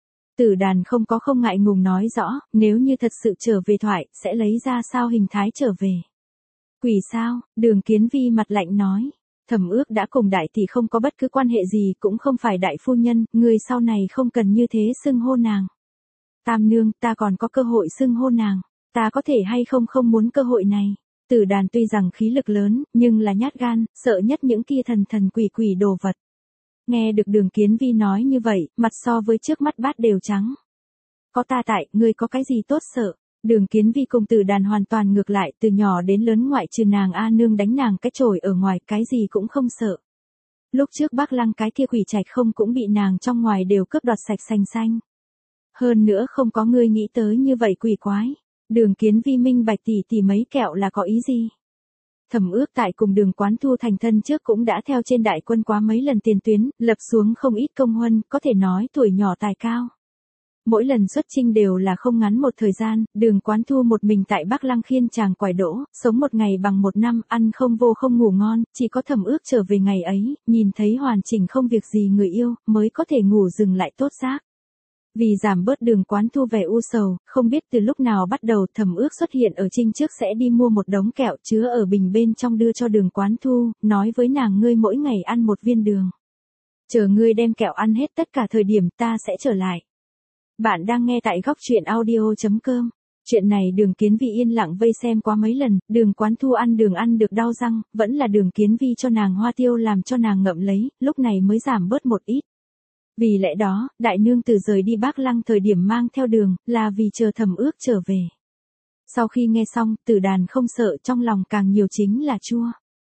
Tử Đàn không ngại ngùng nói rõ, nếu như thật sự trở về thoại, sẽ lấy ra sao hình thái trở về. Quỷ sao? Đường Kiến Vi mặt lạnh nói. Thẩm Ước đã cùng đại tỷ không có bất cứ quan hệ gì, cũng không phải đại phu nhân, người sau này không cần như thế xưng hô nàng. Tam nương, ta còn có cơ hội xưng hô nàng, ta có thể hay không muốn cơ hội này. Tử Đàn tuy rằng khí lực lớn, nhưng là nhát gan, sợ nhất những kia thần quỷ đồ vật. Nghe được Đường Kiến Vi nói như vậy, mặt so với trước mắt bát đều trắng. Có ta tại, ngươi có cái gì tốt sợ? Đường Kiến Vi cùng Tử Đàn hoàn toàn ngược lại, từ nhỏ đến lớn ngoại trừ nàng A nương đánh nàng cái chổi ở ngoài, cái gì cũng không sợ. Lúc trước Bắc Lăng cái kia quỷ trạch không cũng bị nàng trong ngoài đều cướp đoạt sạch sành xanh. Hơn nữa không có ngươi nghĩ tới như vậy quỷ quái. Đường Kiến Vi minh bạch tỷ mấy kẹo là có ý gì? Thẩm Ước tại cùng Đường Quán Thu thành thân trước cũng đã theo trên đại quân quá mấy lần tiền tuyến, lập xuống không ít công huân, có thể nói tuổi nhỏ tài cao. Mỗi lần xuất chinh đều là không ngắn một thời gian, Đường Quán Thu một mình tại Bắc Lăng khiên chàng quải đỗ, sống một ngày bằng một năm, ăn không vô không ngủ ngon, chỉ có Thẩm Ước trở về ngày ấy, nhìn thấy hoàn chỉnh không việc gì người yêu, mới có thể ngủ dừng lại tốt giấc. Vì giảm bớt Đường Quán Thu vẻ u sầu, không biết từ lúc nào bắt đầu Thẩm Ước xuất hiện ở trinh trước sẽ đi mua một đống kẹo chứa ở bình bên trong đưa cho Đường Quán Thu, nói với nàng ngươi mỗi ngày ăn một viên đường. Chờ ngươi đem kẹo ăn hết tất cả thời điểm ta sẽ trở lại. Bạn đang nghe tại góc truyện audio.com. Chuyện này Đường Kiến Vi yên lặng vây xem qua mấy lần, Đường Quán Thu ăn đường ăn được đau răng, vẫn là Đường Kiến Vi cho nàng hoa tiêu làm cho nàng ngậm lấy, lúc này mới giảm bớt một ít. Vì lẽ đó, đại nương tử rời đi Bắc Lăng thời điểm mang theo đường, là vì chờ Thẩm Ước trở về. Sau khi nghe xong, Tử Đàn không sợ, trong lòng càng nhiều chính là chua.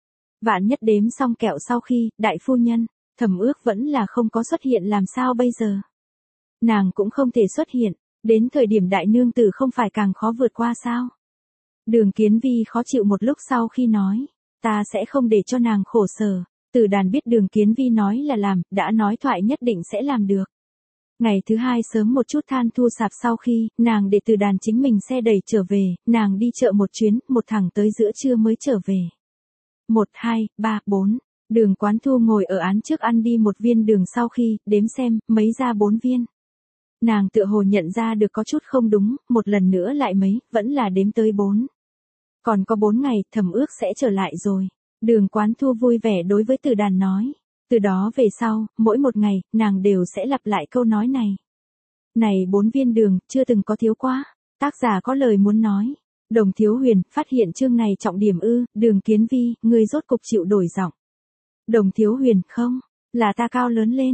Vạn nhất đếm xong kẹo sau khi, đại phu nhân, Thẩm Ước vẫn là không có xuất hiện làm sao bây giờ. Nàng cũng không thể xuất hiện, đến thời điểm đại nương tử không phải càng khó vượt qua sao. Đường Kiến Vi khó chịu một lúc sau khi nói, ta sẽ không để cho nàng khổ sở. Tử Đàn biết Đường Kiến Vi nói là làm, đã nói thoại nhất định sẽ làm được. Ngày thứ hai sớm một chút than thu sạp sau khi, nàng để Tử Đàn chính mình xe đẩy trở về, nàng đi chợ một chuyến, một thẳng tới giữa trưa mới trở về. 1, 2, 3, 4, Đường Quán Thu ngồi ở án trước ăn đi một viên đường sau khi, đếm xem, mấy ra 4 viên. Nàng tựa hồ nhận ra được có chút không đúng, một lần nữa lại mấy, vẫn là đếm tới 4. Còn có 4 ngày, Thẩm Ước sẽ trở lại rồi. Đường Quán Thu vui vẻ đối với Tử Đàn nói. Từ đó về sau, mỗi một ngày, nàng đều sẽ lặp lại câu nói này. Này 4 viên đường, chưa từng có thiếu quá. Tác giả có lời muốn nói. Đồng Thiếu Huyền, phát hiện chương này trọng điểm Đường Kiến Vi, ngươi rốt cục chịu đổi giọng. Đồng Thiếu Huyền, không, là ta cao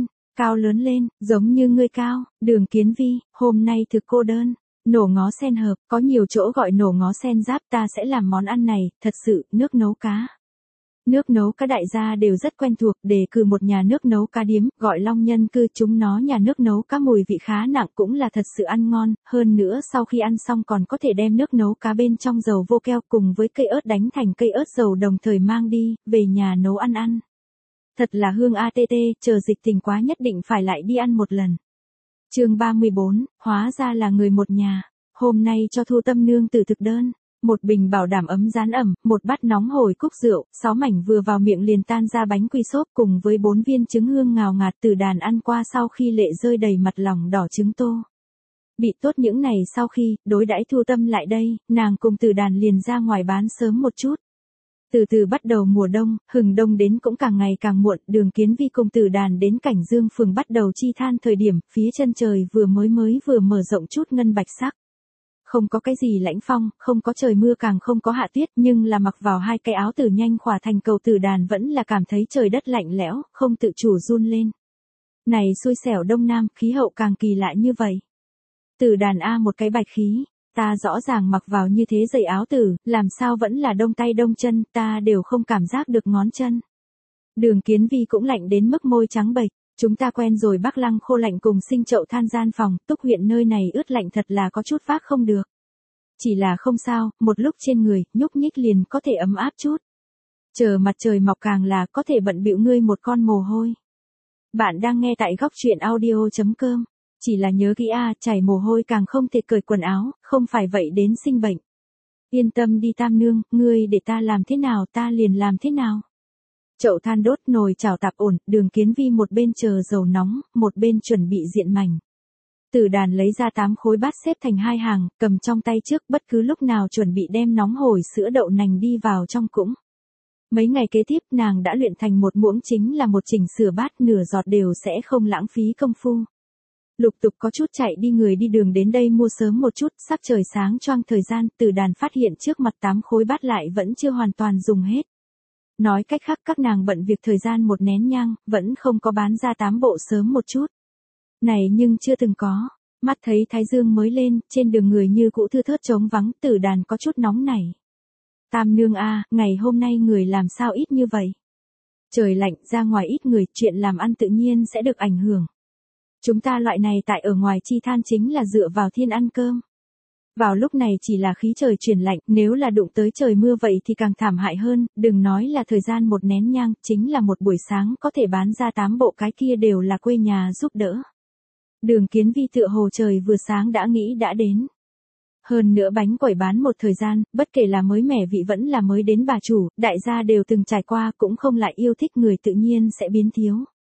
lớn lên, giống như ngươi cao. Đường Kiến Vi, hôm nay thực cô đơn. Nổ ngó sen hợp, có nhiều chỗ gọi nổ ngó sen giáp, ta sẽ làm món ăn này, thật sự, nước nấu cá. Nước nấu cá đại gia đều rất quen thuộc, đề cử một nhà nước nấu cá điếm, gọi Long Nhân Cư, chúng nó nhà nước nấu cá mùi vị khá nặng, cũng là thật sự ăn ngon, hơn nữa sau khi ăn xong còn có thể đem nước nấu cá bên trong dầu vô keo cùng với cây ớt đánh thành cây ớt dầu đồng thời mang đi, về nhà nấu ăn. Thật là hương ATT, chờ dịch tình quá nhất định phải lại đi ăn một lần. Chương 34, hóa ra là người một nhà, hôm nay cho Thu Tâm nương tử thực đơn. Một bình bảo đảm ấm rán ẩm, một bát nóng hổi cúc rượu, 6 mảnh vừa vào miệng liền tan ra bánh quy xốp cùng với 4 viên trứng hương ngào ngạt. Tử Đàn ăn qua sau khi lệ rơi đầy mặt lòng đỏ trứng tô. Bị tốt những này sau khi, đối đãi Thu Tâm lại đây, nàng cùng Tử Đàn liền ra ngoài bán sớm một chút. Từ từ bắt đầu mùa đông, hừng đông đến cũng càng ngày càng muộn, Đường Kiến Vi cùng Tử Đàn đến Cảnh Dương phường bắt đầu chi than thời điểm, phía chân trời vừa mới mở rộng chút ngân bạch sắc. Không có cái gì lãnh phong, không có trời mưa càng không có hạ tuyết, nhưng là mặc vào hai cái áo Tử nhanh khỏa thành cầu Tử đàn vẫn là cảm thấy trời đất lạnh lẽo, không tự chủ run lên. Này xui xẻo Đông Nam, khí hậu càng kỳ lạ như vậy. Tử đàn a một cái bạch khí, ta rõ ràng mặc vào như thế giày áo tử, làm sao vẫn là đông tay đông chân, ta đều không cảm giác được ngón chân. Đường Kiến Vi cũng lạnh đến mức môi trắng bệch, chúng ta quen rồi Bắc Lăng khô lạnh cùng Sinh Chậu than gian phòng, Túc huyện nơi này ướt lạnh thật là có chút vác không được. Chỉ là không sao, một lúc trên người, nhúc nhích liền có thể ấm áp chút. Chờ mặt trời mọc càng là có thể bận bịu ngươi một con mồ hôi. Bạn đang nghe tại góc truyện audio.com. Chỉ là nhớ kỹ chảy mồ hôi càng không thể cởi quần áo, không phải vậy đến sinh bệnh. Yên tâm đi Tam nương, ngươi để ta làm thế nào ta liền làm thế nào. Chậu than đốt nồi chảo tạp ổn, Đường Kiến Vi một bên chờ dầu nóng, một bên chuẩn bị diện mảnh. Tử đàn lấy ra 8 khối bát xếp thành hai hàng, cầm trong tay trước bất cứ lúc nào chuẩn bị đem nóng hổi sữa đậu nành đi vào trong cũng. Mấy ngày kế tiếp nàng đã luyện thành một muỗng chính là một chỉnh sửa bát nửa giọt đều sẽ không lãng phí công phu. Lục tục có chút chạy đi người đi đường đến đây mua sớm một chút, sắc trời sáng choang thời gian, Tử đàn phát hiện trước mặt 8 khối bát lại vẫn chưa hoàn toàn dùng hết. Nói cách khác các nàng bận việc thời gian một nén nhang, vẫn không có bán ra 8 bộ sớm một chút. Này nhưng chưa từng có, mắt thấy thái dương mới lên, trên đường người như cũ thưa thớt trống vắng, Tử đàn có chút nóng nảy. Tam nương ngày hôm nay người làm sao ít như vậy? Trời lạnh ra ngoài ít người, chuyện làm ăn tự nhiên sẽ được ảnh hưởng. Chúng ta loại này tại ở ngoài chi than chính là dựa vào thiên ăn cơm. Vào lúc này chỉ là khí trời chuyển lạnh, nếu là đụng tới trời mưa vậy thì càng thảm hại hơn, đừng nói là thời gian một nén nhang, chính là một buổi sáng có thể bán ra 8 bộ cái kia đều là quê nhà giúp đỡ. Đường Kiến Vi tựa hồ trời vừa sáng đã nghĩ đã đến. Hơn nữa bánh quẩy bán một thời gian, bất kể là mới mẻ vị vẫn là mới đến bà chủ, đại gia đều từng trải qua cũng không lại yêu thích người tự nhiên sẽ biến thiếu.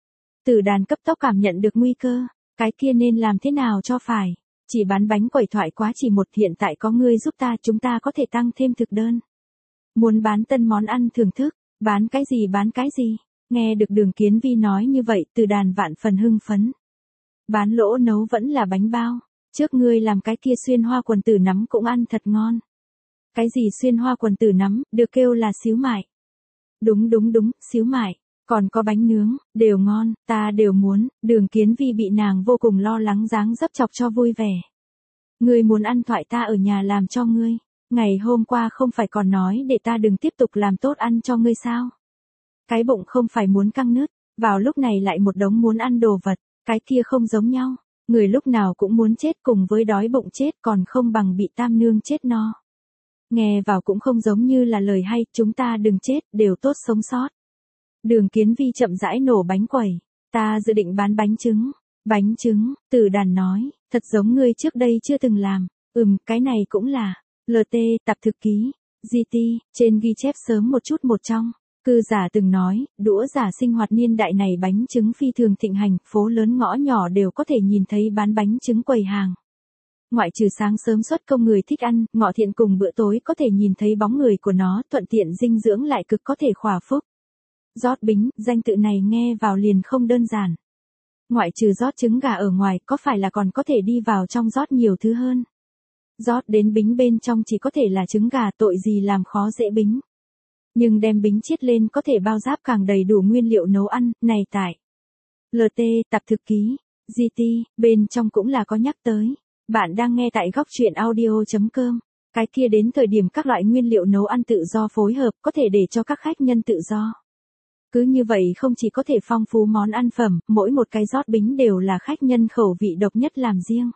Tử đàn cấp tốc cảm nhận được nguy cơ, cái kia nên làm thế nào cho phải. Chỉ bán bánh quẩy thoại quá chỉ một, hiện tại có ngươi giúp ta chúng ta có thể tăng thêm thực đơn. Muốn bán tân món ăn thưởng thức, bán cái gì, nghe được Đường Kiến Vi nói như vậy Tử đàn vạn phần hưng phấn. Bán lỗ nấu vẫn là bánh bao, trước ngươi làm cái kia xuyên hoa quần tử nắm cũng ăn thật ngon. Cái gì xuyên hoa quần tử nắm, được kêu là xíu mại. Đúng, xíu mại. Còn có bánh nướng, đều ngon, ta đều muốn. Đường Kiến Vi bị nàng vô cùng lo lắng dáng dấp chọc cho vui vẻ. Ngươi muốn ăn thoại ta ở nhà làm cho ngươi. Ngày hôm qua không phải còn nói để ta đừng tiếp tục làm tốt ăn cho ngươi sao? Cái bụng không phải muốn căng nứt, vào lúc này lại một đống muốn ăn đồ vật, cái kia không giống nhau. Người lúc nào cũng muốn chết cùng với đói bụng chết còn không bằng bị Tam nương chết no. Nghe vào cũng không giống như là lời hay, chúng ta đừng chết, đều tốt sống sót. Đường Kiến Vi chậm rãi nổ bánh quẩy, ta dự định bán bánh trứng. Bánh trứng, Tử đàn nói, thật giống ngươi trước đây chưa từng làm. Cái này cũng là, LT, tập thực ký, GT, trên ghi chép sớm một chút một trong. Cư giả từng nói, đũa giả sinh hoạt niên đại này bánh trứng phi thường thịnh hành, phố lớn ngõ nhỏ đều có thể nhìn thấy bán bánh trứng quầy hàng. Ngoại trừ sáng sớm xuất công người thích ăn, ngọ thiện cùng bữa tối có thể nhìn thấy bóng người của nó, thuận tiện dinh dưỡng lại cực có thể khỏa phúc. Rót bính, danh tự này nghe vào liền không đơn giản. Ngoại trừ rót trứng gà ở ngoài, có phải là còn có thể đi vào trong rót nhiều thứ hơn. Rót đến bính bên trong chỉ có thể là trứng gà, tội gì làm khó dễ bính. Nhưng đem bính chiết lên có thể bao giáp càng đầy đủ nguyên liệu nấu ăn, này tại LT, tập thực ký, GT, bên trong cũng là có nhắc tới. Bạn đang nghe tại góc truyện audio.com. Cái kia đến thời điểm các loại nguyên liệu nấu ăn tự do phối hợp có thể để cho các khách nhân tự do. Cứ như vậy không chỉ có thể phong phú món ăn phẩm, mỗi một cái rót bính đều là khách nhân khẩu vị độc nhất làm riêng.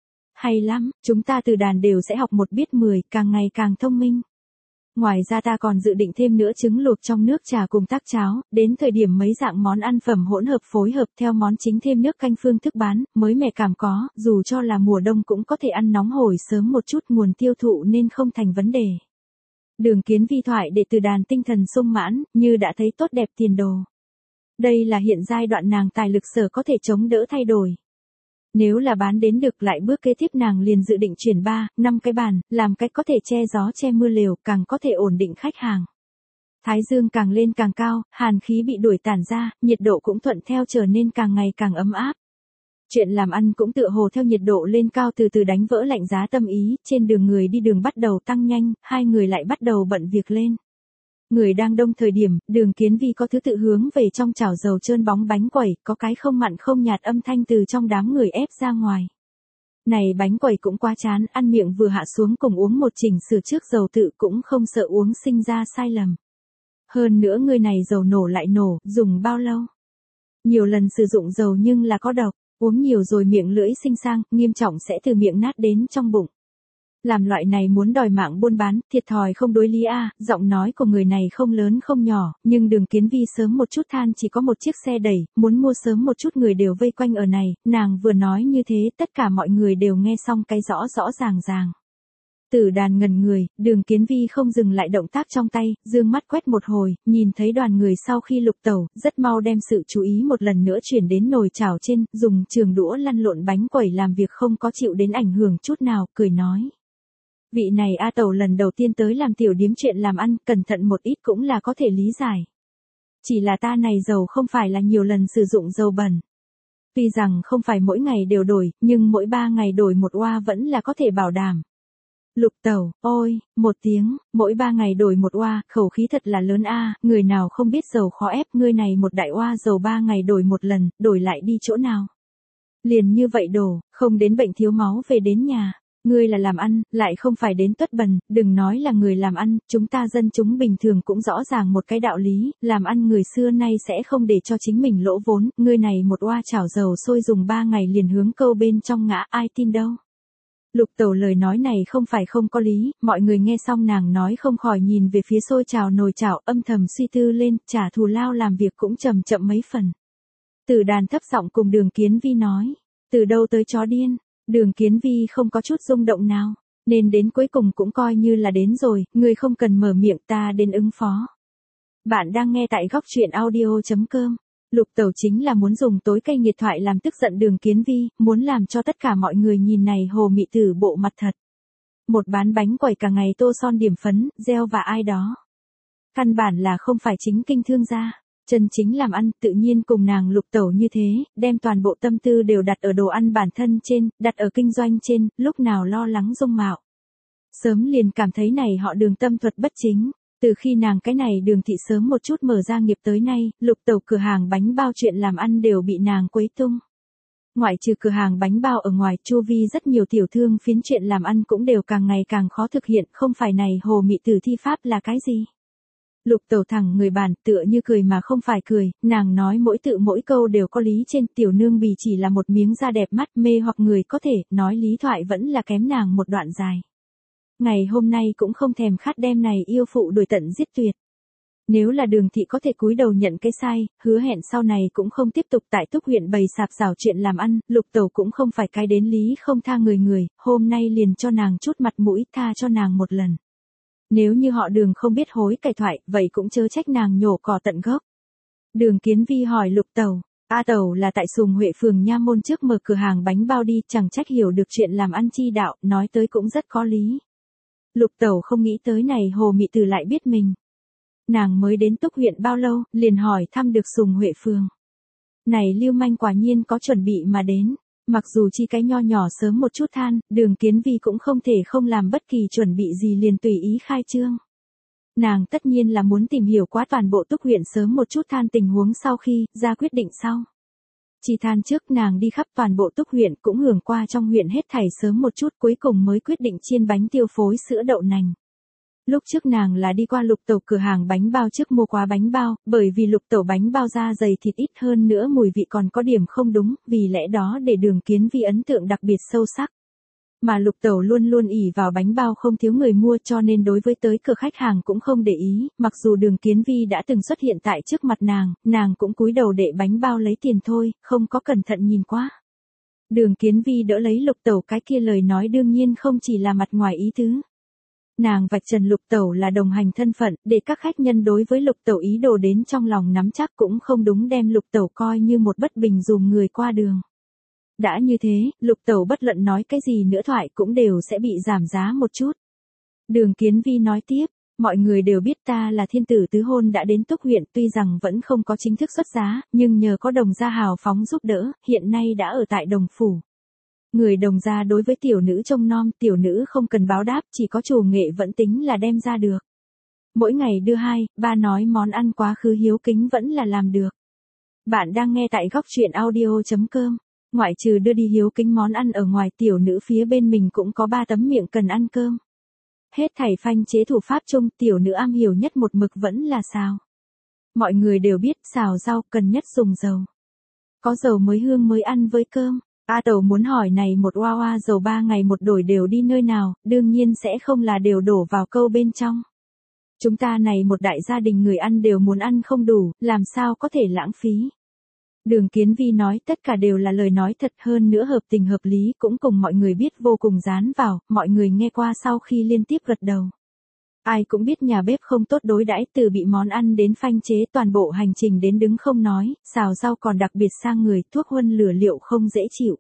Hay lắm, chúng ta từ đàn đều sẽ học một biết 10, càng ngày càng thông minh. Ngoài ra ta còn dự định thêm nữa trứng luộc trong nước trà cùng tác cháo, đến thời điểm mấy dạng món ăn phẩm hỗn hợp phối hợp theo món chính thêm nước canh phương thức bán, mới mẻ cảm có, dù cho là mùa đông cũng có thể ăn nóng hổi sớm một chút, nguồn tiêu thụ nên không thành vấn đề. Đường Kiến Vi thoại để từ đàn tinh thần sung mãn, như đã thấy tốt đẹp tiền đồ. Đây là hiện giai đoạn nàng tài lực sở có thể chống đỡ thay đổi. Nếu là bán đến được lại bước kế tiếp nàng liền dự định chuyển 3, 5 cái bàn, làm cách có thể che gió che mưa lều, càng có thể ổn định khách hàng. Thái dương càng lên càng cao, hàn khí bị đuổi tản ra, nhiệt độ cũng thuận theo trở nên càng ngày càng ấm áp. Chuyện làm ăn cũng tựa hồ theo nhiệt độ lên cao từ từ đánh vỡ lạnh giá tâm ý, trên đường người đi đường bắt đầu tăng nhanh, hai người lại bắt đầu bận việc lên. Người đang đông thời điểm, Đường Kiến Vi có thứ tự hướng về trong chảo dầu trơn bóng bánh quẩy, có cái không mặn không nhạt âm thanh từ trong đám người ép ra ngoài. Này bánh quẩy cũng quá chán, ăn miệng vừa hạ xuống cùng uống một chỉnh sửa trước dầu tự cũng không sợ uống sinh ra sai lầm. Hơn nữa người này dầu nổ lại nổ, dùng bao lâu? Nhiều lần sử dụng dầu nhưng là có độc, uống nhiều rồi miệng lưỡi sinh sang, nghiêm trọng sẽ từ miệng nát đến trong bụng. Làm loại này muốn đòi mạng buôn bán, thiệt thòi không đối lý a. Giọng nói của người này không lớn không nhỏ, nhưng Đường Kiến Vi sớm một chút than chỉ có một chiếc xe đẩy, muốn mua sớm một chút người đều vây quanh ở này, nàng vừa nói như thế tất cả mọi người đều nghe xong cái rõ rõ ràng ràng. Tử Đàn ngẩn người, Đường Kiến Vi không dừng lại động tác trong tay, dương mắt quét một hồi, nhìn thấy đoàn người sau khi lục tẩu, rất mau đem sự chú ý một lần nữa chuyển đến nồi chảo trên, dùng trường đũa lăn lộn bánh quẩy làm việc không có chịu đến ảnh hưởng chút nào, cười nói. Vị này A Tẩu lần đầu tiên tới làm tiểu điếm chuyện làm ăn, cẩn thận một ít cũng là có thể lý giải. Chỉ là ta này dầu không phải là nhiều lần sử dụng dầu bẩn. Tuy rằng không phải mỗi ngày đều đổi, nhưng mỗi 3 ngày đổi một oa vẫn là có thể bảo đảm. Lục Tẩu, ôi, một tiếng, mỗi 3 ngày đổi một oa, khẩu khí thật là lớn a, người nào không biết dầu khó ép, ngươi này một đại oa dầu 3 ngày đổi một lần, đổi lại đi chỗ nào. Liền như vậy đổ, không đến bệnh thiếu máu về đến nhà. Ngươi là làm ăn, lại không phải đến tuất bần, đừng nói là người làm ăn, chúng ta dân chúng bình thường cũng rõ ràng một cái đạo lý, làm ăn người xưa nay sẽ không để cho chính mình lỗ vốn, ngươi này một oa chảo dầu sôi dùng 3 ngày liền hướng câu bên trong ngã, ai tin đâu. Lục Tẩu lời nói này không phải không có lý, mọi người nghe xong nàng nói không khỏi nhìn về phía sôi chảo nồi chảo, âm thầm suy tư lên, trả thù lao làm việc cũng chậm chậm mấy phần. Tử Đàn thấp giọng cùng Đường Kiến Vi nói, từ đâu tới chó điên. Đường Kiến Vi không có chút rung động nào, nên đến cuối cùng cũng coi như là đến rồi, ngươi không cần mở miệng, ta đến ứng phó. Bạn đang nghe tại góc truyện audio.com. Lục Tẩu chính là muốn dùng tối cây nghiệt thoại làm tức giận Đường Kiến Vi, muốn làm cho tất cả mọi người nhìn này hồ mị tử bộ mặt thật. Một bán bánh quẩy cả ngày tô son điểm phấn, gieo và ai đó. Căn bản là không phải chính kinh thương gia. Chân chính làm ăn, tự nhiên cùng nàng Lục Tẩu như thế, đem toàn bộ tâm tư đều đặt ở đồ ăn bản thân trên, đặt ở kinh doanh trên, lúc nào lo lắng dung mạo. Sớm liền cảm thấy này họ Đường tâm thuật bất chính, từ khi nàng cái này Đường thị sớm một chút mở ra nghiệp tới nay, Lục Tẩu cửa hàng bánh bao chuyện làm ăn đều bị nàng quấy tung. Ngoại trừ cửa hàng bánh bao ở ngoài, chu vi rất nhiều tiểu thương phiến chuyện làm ăn cũng đều càng ngày càng khó thực hiện, không phải này hồ mị tử thi pháp là cái gì. Lục Tẩu thẳng người bàn, tựa như cười mà không phải cười, nàng nói mỗi tự mỗi câu đều có lý trên, tiểu nương bì chỉ là một miếng da đẹp mắt mê hoặc người có thể, nói lý thoại vẫn là kém nàng một đoạn dài. Ngày hôm nay cũng không thèm khát đem này yêu phụ đuổi tận giết tuyệt. Nếu là Đường thị có thể cúi đầu nhận cái sai, hứa hẹn sau này cũng không tiếp tục tại Túc huyện bày sạp rào chuyện làm ăn, Lục Tẩu cũng không phải cái đến lý không tha người, hôm nay liền cho nàng chút mặt mũi tha cho nàng một lần. Nếu như họ Đường không biết hối cải thoại, vậy cũng chớ trách nàng nhổ cỏ tận gốc. Đường Kiến Vi hỏi Lục Tẩu, A Tẩu là tại Sùng Huệ phường Nha Môn trước mở cửa hàng bánh bao đi, chẳng trách hiểu được chuyện làm ăn chi đạo, nói tới cũng rất có lý. Lục Tẩu không nghĩ tới này hồ mị tử lại biết mình. Nàng mới đến Túc huyện bao lâu, liền hỏi thăm được Sùng Huệ phường. Này lưu manh quả nhiên có chuẩn bị mà đến. Mặc dù chi cái nho nhỏ sớm một chút than, Đường Kiến Vi cũng không thể không làm bất kỳ chuẩn bị gì liền tùy ý khai trương. Nàng tất nhiên là muốn tìm hiểu quá toàn bộ Túc huyện sớm một chút than tình huống sau khi ra quyết định sau. Chi than trước nàng đi khắp toàn bộ Túc huyện cũng hưởng qua trong huyện hết thảy sớm một chút cuối cùng mới quyết định chiên bánh tiêu phối sữa đậu nành. Lúc trước nàng là đi qua Lục Tẩu cửa hàng bánh bao trước mua quá bánh bao, bởi vì Lục Tẩu bánh bao da dày thịt ít hơn nữa mùi vị còn có điểm không đúng, vì lẽ đó để Đường Kiến Vi ấn tượng đặc biệt sâu sắc. Mà Lục Tẩu luôn luôn ỷ vào bánh bao không thiếu người mua cho nên đối với tới cửa khách hàng cũng không để ý, mặc dù Đường Kiến Vi đã từng xuất hiện tại trước mặt nàng cũng cúi đầu đệ bánh bao lấy tiền thôi, không có cẩn thận nhìn quá. Đường Kiến Vi đỡ lấy Lục Tẩu cái kia lời nói đương nhiên không chỉ là mặt ngoài ý tứ. Nàng vạch trần Lục Tẩu là đồng hành thân phận, để các khách nhân đối với Lục Tẩu ý đồ đến trong lòng nắm chắc cũng không đúng đem Lục Tẩu coi như một bất bình dùm người qua đường. Đã như thế, Lục Tẩu bất luận nói cái gì nữa thoại cũng đều sẽ bị giảm giá một chút. Đường Kiến Vi nói tiếp, Mọi người đều biết ta là thiên tử tứ hôn đã đến Túc huyện, tuy rằng vẫn không có chính thức xuất giá, nhưng nhờ có Đồng gia hào phóng giúp đỡ, hiện nay đã ở tại Đồng phủ. Người Đồng gia đối với tiểu nữ trông nom, tiểu nữ không cần báo đáp, chỉ có chủ nghệ vẫn tính là đem ra được. Mỗi ngày đưa 2, 3 nói món ăn quá khứ hiếu kính vẫn là làm được. Bạn đang nghe tại góc truyện audio.com. Ngoại trừ đưa đi hiếu kính món ăn ở ngoài, tiểu nữ phía bên mình cũng có 3 tấm miệng cần ăn cơm. Hết thảy phanh chế thủ pháp chung, tiểu nữ am hiểu nhất một mực vẫn là xào. Mọi người đều biết xào rau cần nhất dùng dầu. Có dầu mới hương mới ăn với cơm. A Tẩu muốn hỏi này một oa oa dầu 3 ngày một đổi đều đi nơi nào, đương nhiên sẽ không là đều đổ vào câu bên trong. Chúng ta này một đại gia đình người ăn đều muốn ăn không đủ, làm sao có thể lãng phí. Đường Kiến Vi nói tất cả đều là lời nói thật, hơn nữa hợp tình hợp lý, cũng cùng mọi người biết vô cùng dán vào, mọi người nghe qua sau khi liên tiếp gật đầu. Ai cũng biết nhà bếp không tốt đối đãi, từ bị món ăn đến phanh chế toàn bộ hành trình đến đứng không nói, xào rau còn đặc biệt sang người, thuốc huân lửa liệu không dễ chịu.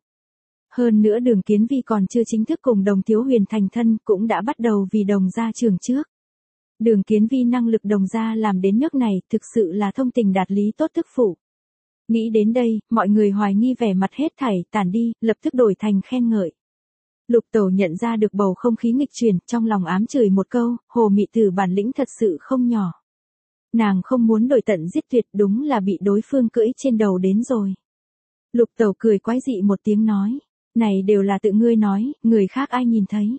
Hơn nữa Đường Kiến Vi còn chưa chính thức cùng Đồng Thiếu Huyền thành thân, cũng đã bắt đầu vì Đồng gia trường trước. Đường Kiến Vi năng lực Đồng gia làm đến nước này, thực sự là thông tình đạt lý tốt thức phụ. Nghĩ đến đây, mọi người hoài nghi vẻ mặt hết thảy tản đi, lập tức đổi thành khen ngợi. Lục Tẩu nhận ra được bầu không khí nghịch chuyển, trong lòng ám chửi một câu, Hồ Mị Tử bản lĩnh thật sự không nhỏ. Nàng không muốn đổi tận giết tuyệt, đúng là bị đối phương cưỡi trên đầu đến rồi. Lục Tẩu cười quái dị một tiếng nói, này đều là tự ngươi nói, người khác ai nhìn thấy.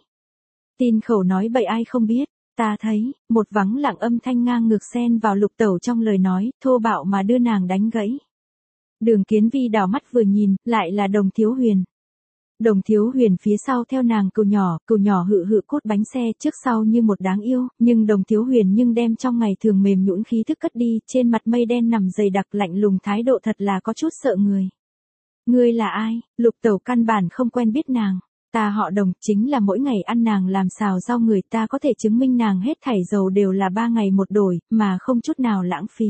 Tin khẩu nói bậy ai không biết, ta thấy, một vắng lặng âm thanh ngang ngược xen vào Lục Tẩu trong lời nói, thô bạo mà đưa nàng đánh gãy. Đường Kiến Vi đảo mắt vừa nhìn, lại là Đồng Thiếu Huyền. Đồng Thiếu Huyền phía sau theo nàng cừu nhỏ hự hự cốt bánh xe trước sau như một đáng yêu, nhưng Đồng Thiếu Huyền nhưng đem trong ngày thường mềm nhũn khí thức cất đi, trên mặt mây đen nằm dày đặc lạnh lùng thái độ thật là có chút sợ người. Ngươi là ai? Lục Tẩu căn bản không quen biết nàng. Ta họ Đồng, chính là mỗi ngày ăn nàng làm xào rau người, ta có thể chứng minh nàng hết thảy dầu đều là 3 ngày một đổi, mà không chút nào lãng phí.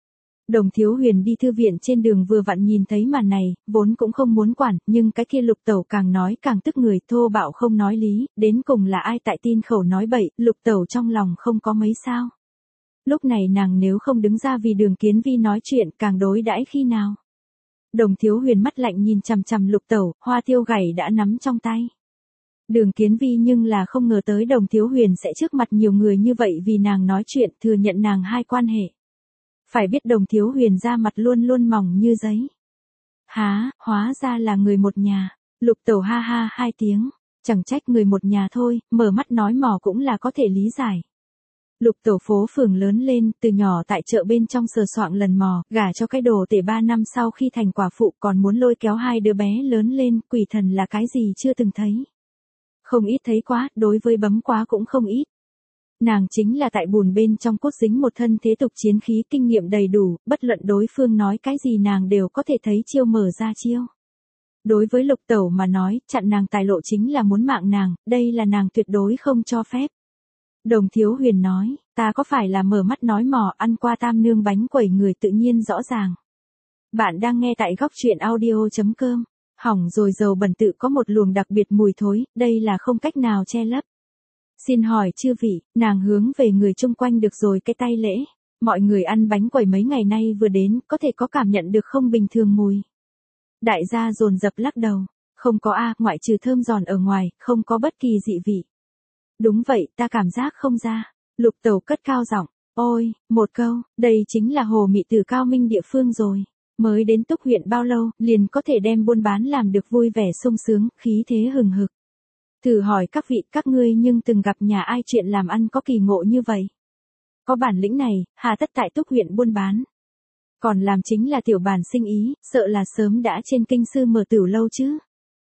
Đồng Thiếu Huyền đi thư viện trên đường vừa vặn nhìn thấy màn này, vốn cũng không muốn quản, nhưng cái kia Lục Tẩu càng nói càng tức người, thô bạo không nói lý, đến cùng là ai tại tin khẩu nói bậy, Lục Tẩu trong lòng không có mấy sao. Lúc này nàng nếu không đứng ra vì Đường Kiến Vi nói chuyện, càng đối đãi khi nào. Đồng Thiếu Huyền mắt lạnh nhìn chằm chằm Lục Tẩu, hoa tiêu gảy đã nắm trong tay. Đường Kiến Vi nhưng là không ngờ tới Đồng Thiếu Huyền sẽ trước mặt nhiều người như vậy vì nàng nói chuyện, thừa nhận nàng hai quan hệ. Phải biết Đồng Thiếu Huyền ra mặt luôn luôn mỏng như giấy. Há, hóa ra là người một nhà. Lục Tẩu ha ha 2 tiếng, chẳng trách người một nhà thôi, mở mắt nói mỏ cũng là có thể lý giải. Lục Tẩu phố phường lớn lên, từ nhỏ tại chợ bên trong sờ soạng lần mò, gả cho cái đồ tể 3 năm sau khi thành quả phụ còn muốn lôi kéo 2 đứa bé lớn lên, quỷ thần là cái gì chưa từng thấy. Không ít thấy quá, đối với bấm quá cũng không ít. Nàng chính là tại bùn bên trong cốt dính một thân thế tục chiến khí, kinh nghiệm đầy đủ, bất luận đối phương nói cái gì nàng đều có thể thấy chiêu mở ra chiêu. Đối với Lục Tẩu mà nói, chặn nàng tài lộ chính là muốn mạng nàng, đây là nàng tuyệt đối không cho phép. Đồng Thiếu Huyền nói, ta có phải là mở mắt nói mỏ, ăn qua tam nương bánh quẩy người tự nhiên rõ ràng. Bạn đang nghe tại góc truyện audio.com. Hỏng rồi dầu bẩn tự có một luồng đặc biệt mùi thối, đây là không cách nào che lấp. Xin hỏi chư vị, nàng hướng về người chung quanh được rồi cái tay lễ. Mọi người ăn bánh quẩy mấy ngày nay vừa đến, có thể có cảm nhận được không bình thường mùi. Đại gia dồn dập lắc đầu, không có a, ngoại trừ thơm giòn ở ngoài, không có bất kỳ dị vị. Đúng vậy, ta cảm giác không ra. Lục Tẩu cất cao giọng, ôi, một câu, đây chính là Hồ Mị Tử cao minh địa phương rồi. Mới đến Túc huyện bao lâu, liền có thể đem buôn bán làm được vui vẻ sung sướng, khí thế hừng hực. Thử hỏi các vị, các ngươi nhưng từng gặp nhà ai chuyện làm ăn có kỳ ngộ như vậy? Có bản lĩnh này, hà tất tại Túc huyện buôn bán. Còn làm chính là tiểu bản sinh ý, sợ là sớm đã trên kinh sư mở tửu lâu chứ.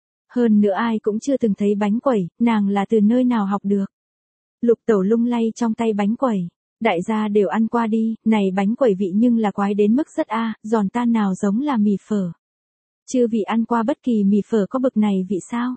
Hơn nữa ai cũng chưa từng thấy bánh quẩy, nàng là từ nơi nào học được. Lục Tẩu lung lay trong tay bánh quẩy. Đại gia đều ăn qua đi, này bánh quẩy vị nhưng là quái đến mức rất giòn tan nào giống là mì phở. Chưa vị ăn qua bất kỳ mì phở có bực này vị sao?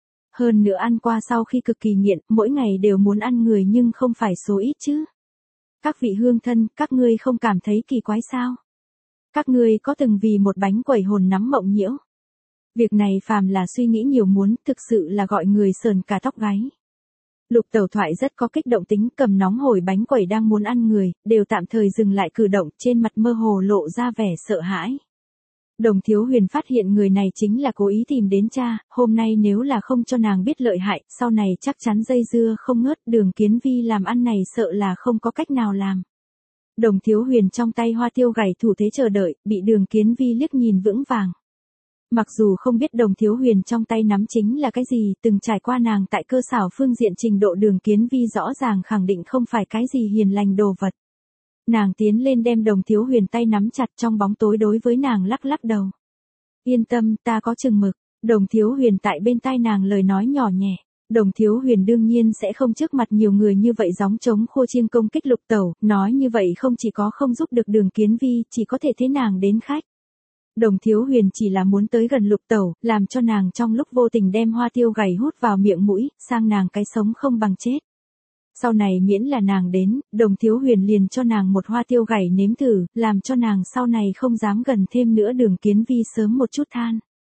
Hơn nữa ăn qua sau khi cực kỳ nghiện, mỗi ngày đều muốn ăn người nhưng không phải số ít chứ. Các vị hương thân, các ngươi không cảm thấy kỳ quái sao? Các ngươi có từng vì một bánh quẩy hồn nắm mộng nhiễu? Việc này phàm là suy nghĩ nhiều muốn, thực sự là gọi người sờn cả tóc gáy. Lục Tẩu thoại rất có kích động tính, cầm nóng hổi bánh quẩy đang muốn ăn người, đều tạm thời dừng lại cử động, trên mặt mơ hồ lộ ra vẻ sợ hãi. Đồng Thiếu Huyền phát hiện người này chính là cố ý tìm đến cha, hôm nay nếu là không cho nàng biết lợi hại, sau này chắc chắn dây dưa không ngớt, Đường Kiến Vi làm ăn này sợ là không có cách nào làm. Đồng Thiếu Huyền trong tay hoa tiêu gảy thủ thế chờ đợi, bị Đường Kiến Vi liếc nhìn vững vàng. Mặc dù không biết Đồng Thiếu Huyền trong tay nắm chính là cái gì, từng trải qua nàng tại cơ xảo phương diện trình độ Đường Kiến Vi rõ ràng khẳng định không phải cái gì hiền lành đồ vật. Nàng tiến lên đem Đồng Thiếu Huyền tay nắm chặt, trong bóng tối đối với nàng lắc lắc đầu. Yên tâm, ta có chừng mực. Đồng Thiếu Huyền tại bên tai nàng lời nói nhỏ nhẹ. Đồng Thiếu Huyền đương nhiên sẽ không trước mặt nhiều người như vậy gióng trống khua chiêng công kích Lục Tẩu, nói như vậy không chỉ có không giúp được Đường Kiến Vi, chỉ có thể thế nàng đến khách. Đồng Thiếu Huyền chỉ là muốn tới gần Lục Tẩu, làm cho nàng trong lúc vô tình đem hoa tiêu gảy hút vào miệng mũi, sang nàng cái sống không bằng chết. Sau này miễn là nàng đến, Đồng Thiếu Huyền liền cho nàng một hoa tiêu gảy nếm thử, làm cho nàng sau này không dám gần thêm nữa. Đường Kiến Vi sớm một chút than.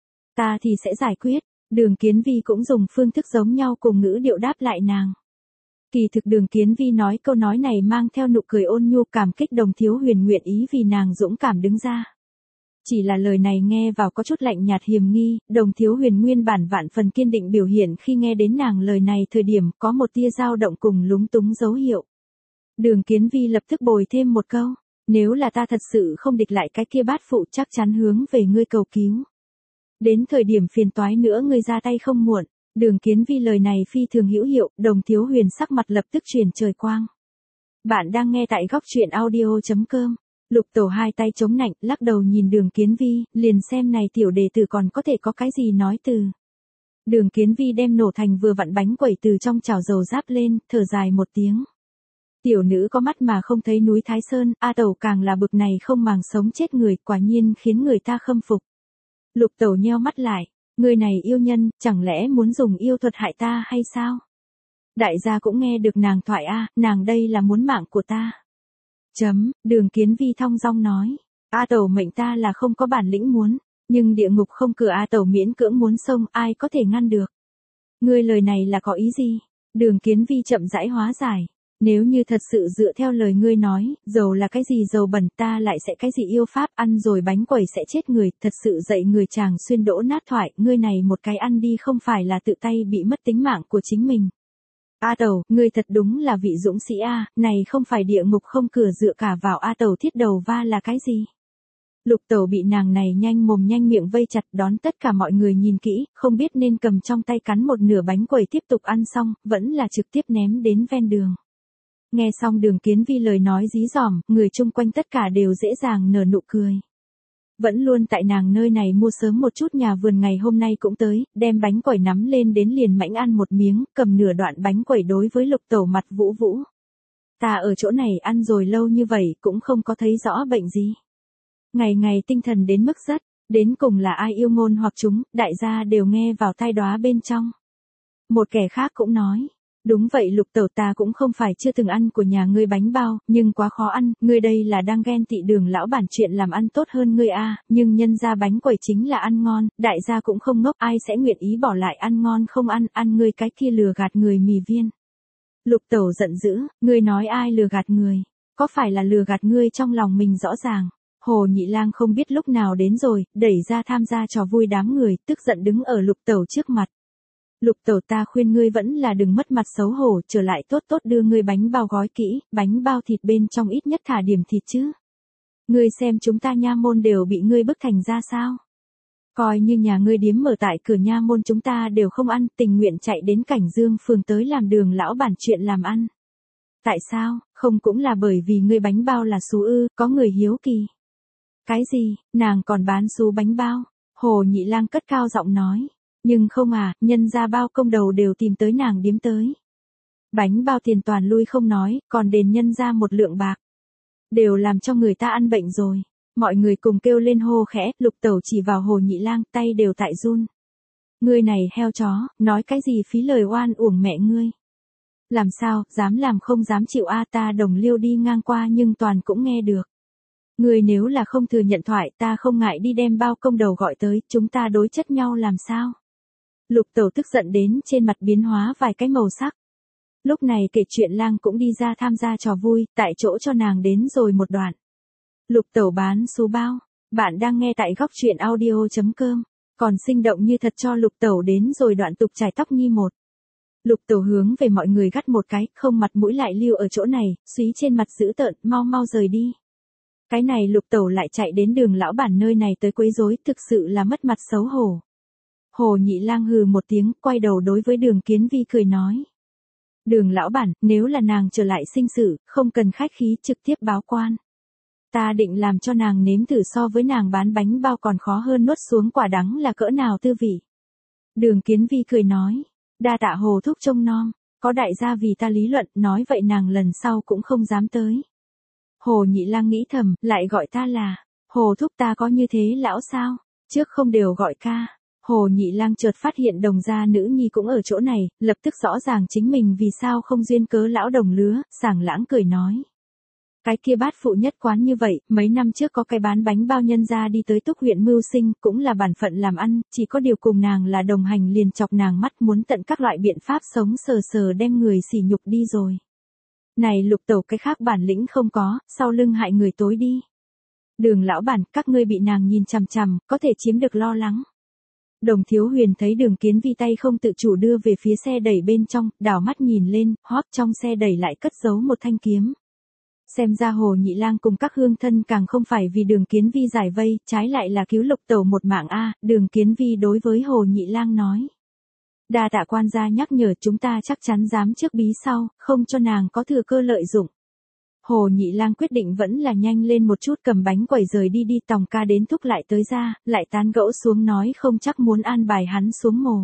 Ta thì sẽ giải quyết. Đường Kiến Vi cũng dùng phương thức giống nhau cùng ngữ điệu đáp lại nàng. Kỳ thực Đường Kiến Vi nói câu nói này mang theo nụ cười ôn nhu, cảm kích Đồng Thiếu Huyền nguyện ý vì nàng dũng cảm đứng ra. Chỉ là lời này nghe vào có chút lạnh nhạt hiềm nghi, Đồng Thiếu Huyền nguyên bản vạn phần kiên định biểu hiện khi nghe đến nàng lời này thời điểm có một tia dao động cùng lúng túng dấu hiệu. Đường Kiến Vi lập tức bồi thêm một câu, nếu là ta thật sự không địch lại cái kia bát phụ chắc chắn hướng về ngươi cầu cứu. Đến thời điểm phiền toái nữa ngươi ra tay không muộn. Đường Kiến Vi lời này phi thường hữu hiệu, Đồng Thiếu Huyền sắc mặt lập tức chuyển trời quang. Bạn đang nghe tại góc truyện audio.com. Lục Tẩu hai tay chống nạnh, lắc đầu nhìn Đường Kiến Vi, liền xem này tiểu đệ tử còn có thể có cái gì nói từ. Đường Kiến Vi đem nổ thành vừa vặn bánh quẩy từ trong chảo dầu giáp lên, thở dài một tiếng. Tiểu nữ có mắt mà không thấy núi Thái Sơn, A Tẩu càng là bực này không màng sống chết người, quả nhiên khiến người ta khâm phục. Lục Tẩu nheo mắt lại, người này yêu nhân, chẳng lẽ muốn dùng yêu thuật hại ta hay sao? Đại gia cũng nghe được nàng thoại a, nàng đây là muốn mạng của ta. Đường Kiến Vi thong dong nói, A Tẩu mệnh ta là không có bản lĩnh muốn, nhưng địa ngục không cửa A Tẩu miễn cưỡng muốn xông, ai có thể ngăn được. Ngươi lời này là có ý gì? Đường Kiến Vi chậm rãi hóa giải, nếu như thật sự dựa theo lời ngươi nói, dầu là cái gì dầu bẩn, ta lại sẽ cái gì yêu pháp, ăn rồi bánh quẩy sẽ chết người, thật sự dạy người chàng xuyên đỗ nát thoại, ngươi này một cái ăn đi không phải là tự tay bị mất tính mạng của chính mình. A Tẩu, ngươi thật đúng là vị dũng sĩ a, này không phải địa ngục không cửa dựa cả vào A Tẩu thiết đầu va là cái gì? Lục Tẩu bị nàng này nhanh mồm nhanh miệng vây chặt, đón tất cả mọi người nhìn kỹ, không biết nên cầm trong tay cắn một nửa bánh quẩy tiếp tục ăn xong, vẫn là trực tiếp ném đến ven đường. Nghe xong Đường Kiến Vi lời nói dí dỏm, người chung quanh tất cả đều dễ dàng nở nụ cười. Vẫn luôn tại nàng nơi này mua sớm một chút nhà vườn ngày hôm nay cũng tới, đem bánh quẩy nắm lên đến liền mãnh ăn một miếng, cầm nửa đoạn bánh quẩy đối với Lục Tẩu mặt vũ vũ. Ta ở chỗ này ăn rồi lâu như vậy cũng không có thấy rõ bệnh gì. Ngày ngày tinh thần đến mức rất, đến cùng là ai yêu ngôn hoặc chúng, đại gia đều nghe vào tai đóa bên trong. Một kẻ khác cũng nói. Đúng vậy Lục Tẩu, ta cũng không phải chưa từng ăn của nhà ngươi bánh bao, nhưng quá khó ăn, ngươi đây là đang ghen tị Đường lão bản chuyện làm ăn tốt hơn ngươi a, nhưng nhân ra bánh quẩy chính là ăn ngon, đại gia cũng không ngốc, ai sẽ nguyện ý bỏ lại ăn ngon không ăn ngươi cái kia lừa gạt người mì viên. Lục Tẩu giận dữ, ngươi nói ai lừa gạt người, có phải là lừa gạt ngươi trong lòng mình rõ ràng. Hồ Nhị Lang không biết lúc nào đến rồi, đẩy ra tham gia trò vui đám người, tức giận đứng ở Lục Tẩu trước mặt. Lục Tẩu, ta khuyên ngươi vẫn là đừng mất mặt xấu hổ, trở lại tốt tốt đưa ngươi bánh bao gói kỹ, bánh bao thịt bên trong ít nhất thả điểm thịt chứ. Ngươi xem chúng ta nha môn đều bị ngươi bức thành ra sao. Coi như nhà ngươi điếm mở tại cửa nha môn chúng ta đều không ăn, tình nguyện chạy đến Cảnh Dương phường tới làm Đường lão bản chuyện làm ăn. Tại sao, không cũng là bởi vì ngươi bánh bao là xú ư, có người hiếu kỳ. Cái gì, nàng còn bán xú bánh bao? Hồ Nhị Lang cất cao giọng nói. Nhưng không à, nhân ra bao công đầu đều tìm tới nàng điếm tới. Bánh bao tiền toàn lui không nói, còn đền nhân ra một lượng bạc. Đều làm cho người ta ăn bệnh rồi. Mọi người cùng kêu lên hô khẽ, Lục Tẩu chỉ vào Hồ Nhị Lang, tay đều tại run. Ngươi này heo chó, nói cái gì phí lời oan uổng mẹ ngươi. Làm sao, dám làm không dám chịu a, ta Đồng Liêu đi ngang qua nhưng toàn cũng nghe được. Ngươi nếu là không thừa nhận thoại, ta không ngại đi đem bao công đầu gọi tới, chúng ta đối chất nhau làm sao? Lục Tẩu tức giận đến trên mặt biến hóa vài cái màu sắc. Lúc này kể chuyện lang cũng đi ra tham gia trò vui, tại chỗ cho nàng đến rồi một đoạn. Lục Tẩu bán số bao. Bạn đang nghe tại góc truyện audio.com. Còn sinh động như thật cho Lục Tẩu đến rồi đoạn tục chải tóc nhi một. Lục Tẩu hướng về mọi người gắt một cái, không mặt mũi lại lưu ở chỗ này, xúy trên mặt dữ tợn, mau mau rời đi. Cái này Lục Tẩu lại chạy đến Đường lão bản nơi này tới quấy rối, thực sự là mất mặt xấu hổ. Hồ Nhị Lang hừ một tiếng, quay đầu đối với Đường Kiến Vi cười nói. Đường lão bản, nếu là nàng trở lại sinh sự, không cần khách khí trực tiếp báo quan. Ta định làm cho nàng nếm thử so với nàng bán bánh bao còn khó hơn nuốt xuống quả đắng là cỡ nào tư vị. Đường Kiến Vi cười nói, đa tạ Hồ thúc trông nom, có đại gia vì ta lý luận, nói vậy nàng lần sau cũng không dám tới. Hồ Nhị Lang nghĩ thầm, lại gọi ta là, Hồ thúc ta có như thế lão sao, trước không đều gọi ca. Hồ Nhị Lang chợt phát hiện Đồng gia nữ nhi cũng ở chỗ này, lập tức rõ ràng chính mình vì sao không duyên cớ lão đồng lứa, sảng lãng cười nói. Cái kia bát phụ nhất quán như vậy, mấy năm trước có cái bán bánh bao nhân gia đi tới Túc huyện mưu sinh, cũng là bản phận làm ăn, chỉ có điều cùng nàng là đồng hành liền chọc nàng mắt muốn tận các loại biện pháp sống sờ sờ đem người sỉ nhục đi rồi. Này Lục Tẩu cái khác bản lĩnh không có, sau lưng hại người tối đi. Đường lão bản, các ngươi bị nàng nhìn chằm chằm, có thể chiếm được lo lắng. Đồng Thiếu Huyền thấy Đường Kiến Vi tay không tự chủ đưa về phía xe đẩy bên trong, đảo mắt nhìn lên, hóp trong xe đẩy lại cất giấu một thanh kiếm. Xem ra Hồ Nhị Lang cùng các hương thân càng không phải vì Đường Kiến Vi giải vây, trái lại là cứu Lục Tẩu một mạng a. Đường Kiến Vi đối với Hồ Nhị Lang nói. Đa tạ quan gia nhắc nhở, chúng ta chắc chắn dám trước bí sau, không cho nàng có thừa cơ lợi dụng. Hồ Nhị Lang quyết định vẫn là nhanh lên một chút, cầm bánh quẩy rời đi. Tòng ca đến thúc lại tới ra, lại tán gẫu xuống nói không chắc muốn an bài hắn xuống mồ.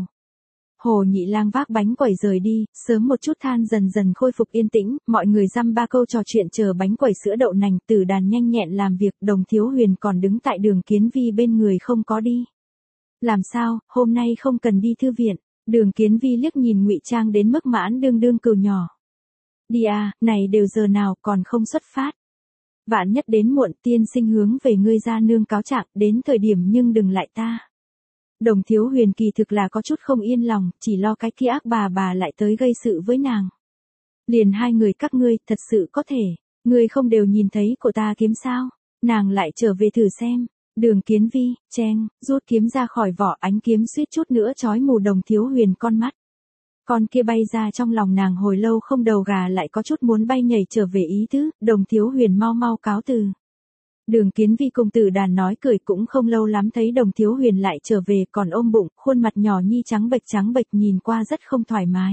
Hồ Nhị Lang vác bánh quẩy rời đi, sớm một chút than dần dần khôi phục yên tĩnh, mọi người dăm ba câu trò chuyện chờ bánh quẩy sữa đậu nành. Tử Đàn nhanh nhẹn làm việc, Đồng Thiếu Huyền còn đứng tại Đường Kiến Vi bên người không có đi. Làm sao, hôm nay không cần đi thư viện. Đường Kiến Vi liếc nhìn ngụy trang đến mức mãn đương đương cừu nhỏ. Đi à, này đều giờ nào còn không xuất phát. Vạn nhất đến muộn, tiên sinh hướng về ngươi ra nương cáo trạng, đến thời điểm nhưng đừng lại ta. Đồng Thiếu Huyền kỳ thực là có chút không yên lòng, chỉ lo cái kia ác bà lại tới gây sự với nàng. Liền hai người các ngươi, thật sự có thể, ngươi không đều nhìn thấy của ta kiếm sao, nàng lại trở về thử xem. Đường Kiến Vi, cheng, rút kiếm ra khỏi vỏ, ánh kiếm suýt chút nữa chói mù Đồng Thiếu Huyền con mắt. Con kia bay ra trong lòng nàng hồi lâu không đầu gà lại có chút muốn bay nhảy trở về ý tứ, Đồng Thiếu Huyền mau mau cáo từ. Đường Kiến Vi cùng Tử Đàn nói cười, cũng không lâu lắm thấy Đồng Thiếu Huyền lại trở về, còn ôm bụng, khuôn mặt nhỏ nhi trắng bệch nhìn qua rất không thoải mái.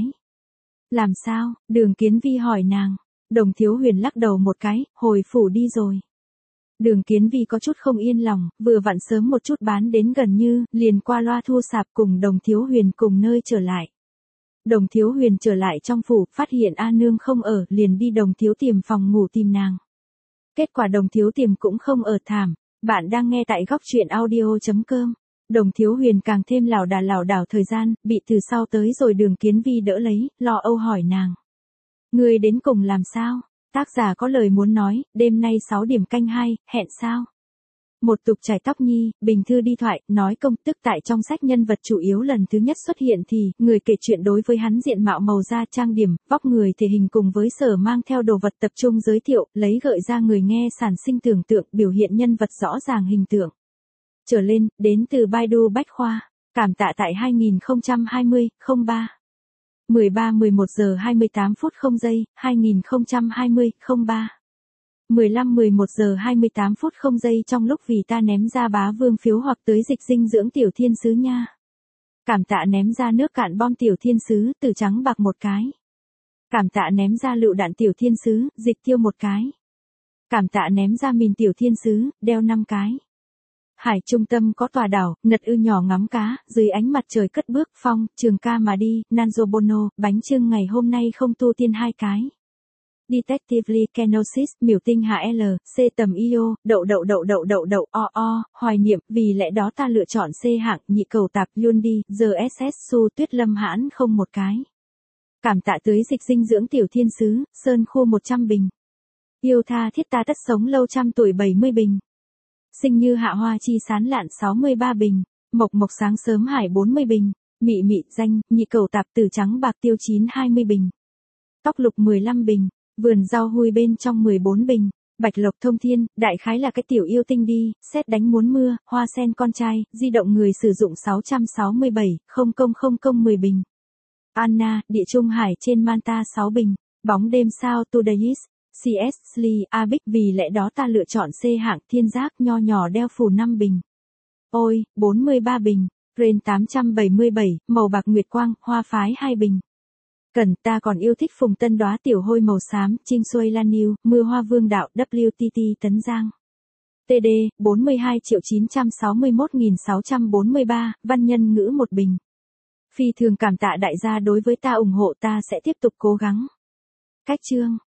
Làm sao? Đường Kiến Vi hỏi nàng. Đồng Thiếu Huyền lắc đầu một cái, hồi phủ đi rồi. Đường Kiến Vi có chút không yên lòng, vừa vặn sớm một chút bán đến gần như, liền qua loa thu sạp cùng Đồng Thiếu Huyền cùng nơi trở lại. Đồng Thiếu Huyền trở lại trong phủ, phát hiện A Nương không ở, liền đi Đồng Thiếu Tiềm phòng ngủ tìm nàng. Kết quả Đồng Thiếu Tiềm cũng không ở, thảm. Bạn đang nghe tại góc truyện audio.com. Đồng Thiếu Huyền càng thêm lảo đảo thời gian, bị từ sau tới rồi Đường Kiến Vi đỡ lấy, lo âu hỏi nàng. Ngươi đến cùng làm sao? Tác giả có lời muốn nói, đêm nay 6 điểm canh 2, hẹn sao? Một tục chải tóc nhi, bình thư đi thoại, nói công tức tại trong sách nhân vật chủ yếu lần thứ nhất xuất hiện thì, người kể chuyện đối với hắn diện mạo màu da trang điểm, vóc người thể hình cùng với sở mang theo đồ vật tập trung giới thiệu, lấy gợi ra người nghe sản sinh tưởng tượng, biểu hiện nhân vật rõ ràng hình tượng. Trở lên, đến từ Baidu Bách Khoa, cảm tạ tại 2020-03. 13-11 giờ 28 phút 0 giây, 2020-03. 15-11 giờ 28 phút 0 giây trong lúc vì ta ném ra bá vương phiếu hoặc tới dịch dinh dưỡng tiểu thiên sứ nha. Cảm tạ ném ra nước cạn bom tiểu thiên sứ, từ trắng bạc một cái. Cảm tạ ném ra lựu đạn tiểu thiên sứ, dịch tiêu một cái. Cảm tạ ném ra mìn tiểu thiên sứ, đeo 5 cái. Hải trung tâm có tòa đảo, nật ư nhỏ ngắm cá, dưới ánh mặt trời cất bước phong, trường ca mà đi, Nanzo Bono, bánh trưng ngày hôm nay không tu tiên 2 cái. Detectively Kenosis, miểu tinh hạ L, C tầm IO, đậu, hoài niệm, vì lẽ đó ta lựa chọn C hạng, nhị cầu tạp, Yundi, giờ SS Su Tuyết Lâm hãn không một cái. Cảm tạ tưới dịch dinh dưỡng tiểu thiên sứ, Sơn Khu 100 bình. Yêu tha thiết ta tất sống lâu trăm tuổi 70 bình. Sinh như hạ hoa chi sán lạn 63 bình. Mộc sáng sớm hải 40 bình. Mị danh, nhị cầu tạp từ trắng bạc tiêu 9 20 bình. Tóc lục 15 bình, vườn rau hui bên trong 14 bình, bạch lộc thông thiên, đại khái là cái tiểu yêu tinh đi, sét đánh muốn mưa, hoa sen con trai, di động người sử dụng 667, 10 bình. Anna, địa trung hải trên Manta 6 bình, bóng đêm sao Today's, CS Slee, Abic vì lẽ đó ta lựa chọn C hạng thiên giác nho nhỏ đeo phủ 5 bình. Ôi, 43 bình, Rain 877, màu bạc nguyệt quang, hoa phái 2 bình. Cần ta còn yêu thích phùng tân đóa tiểu hôi màu xám, Trinh Xuôi Lan Niu, mưa hoa vương đạo, WTT Tấn Giang. TD, 42.961.643, văn nhân ngữ 1 bình. Phi thường cảm tạ đại gia đối với ta ủng hộ ta sẽ tiếp tục cố gắng. Cách chương.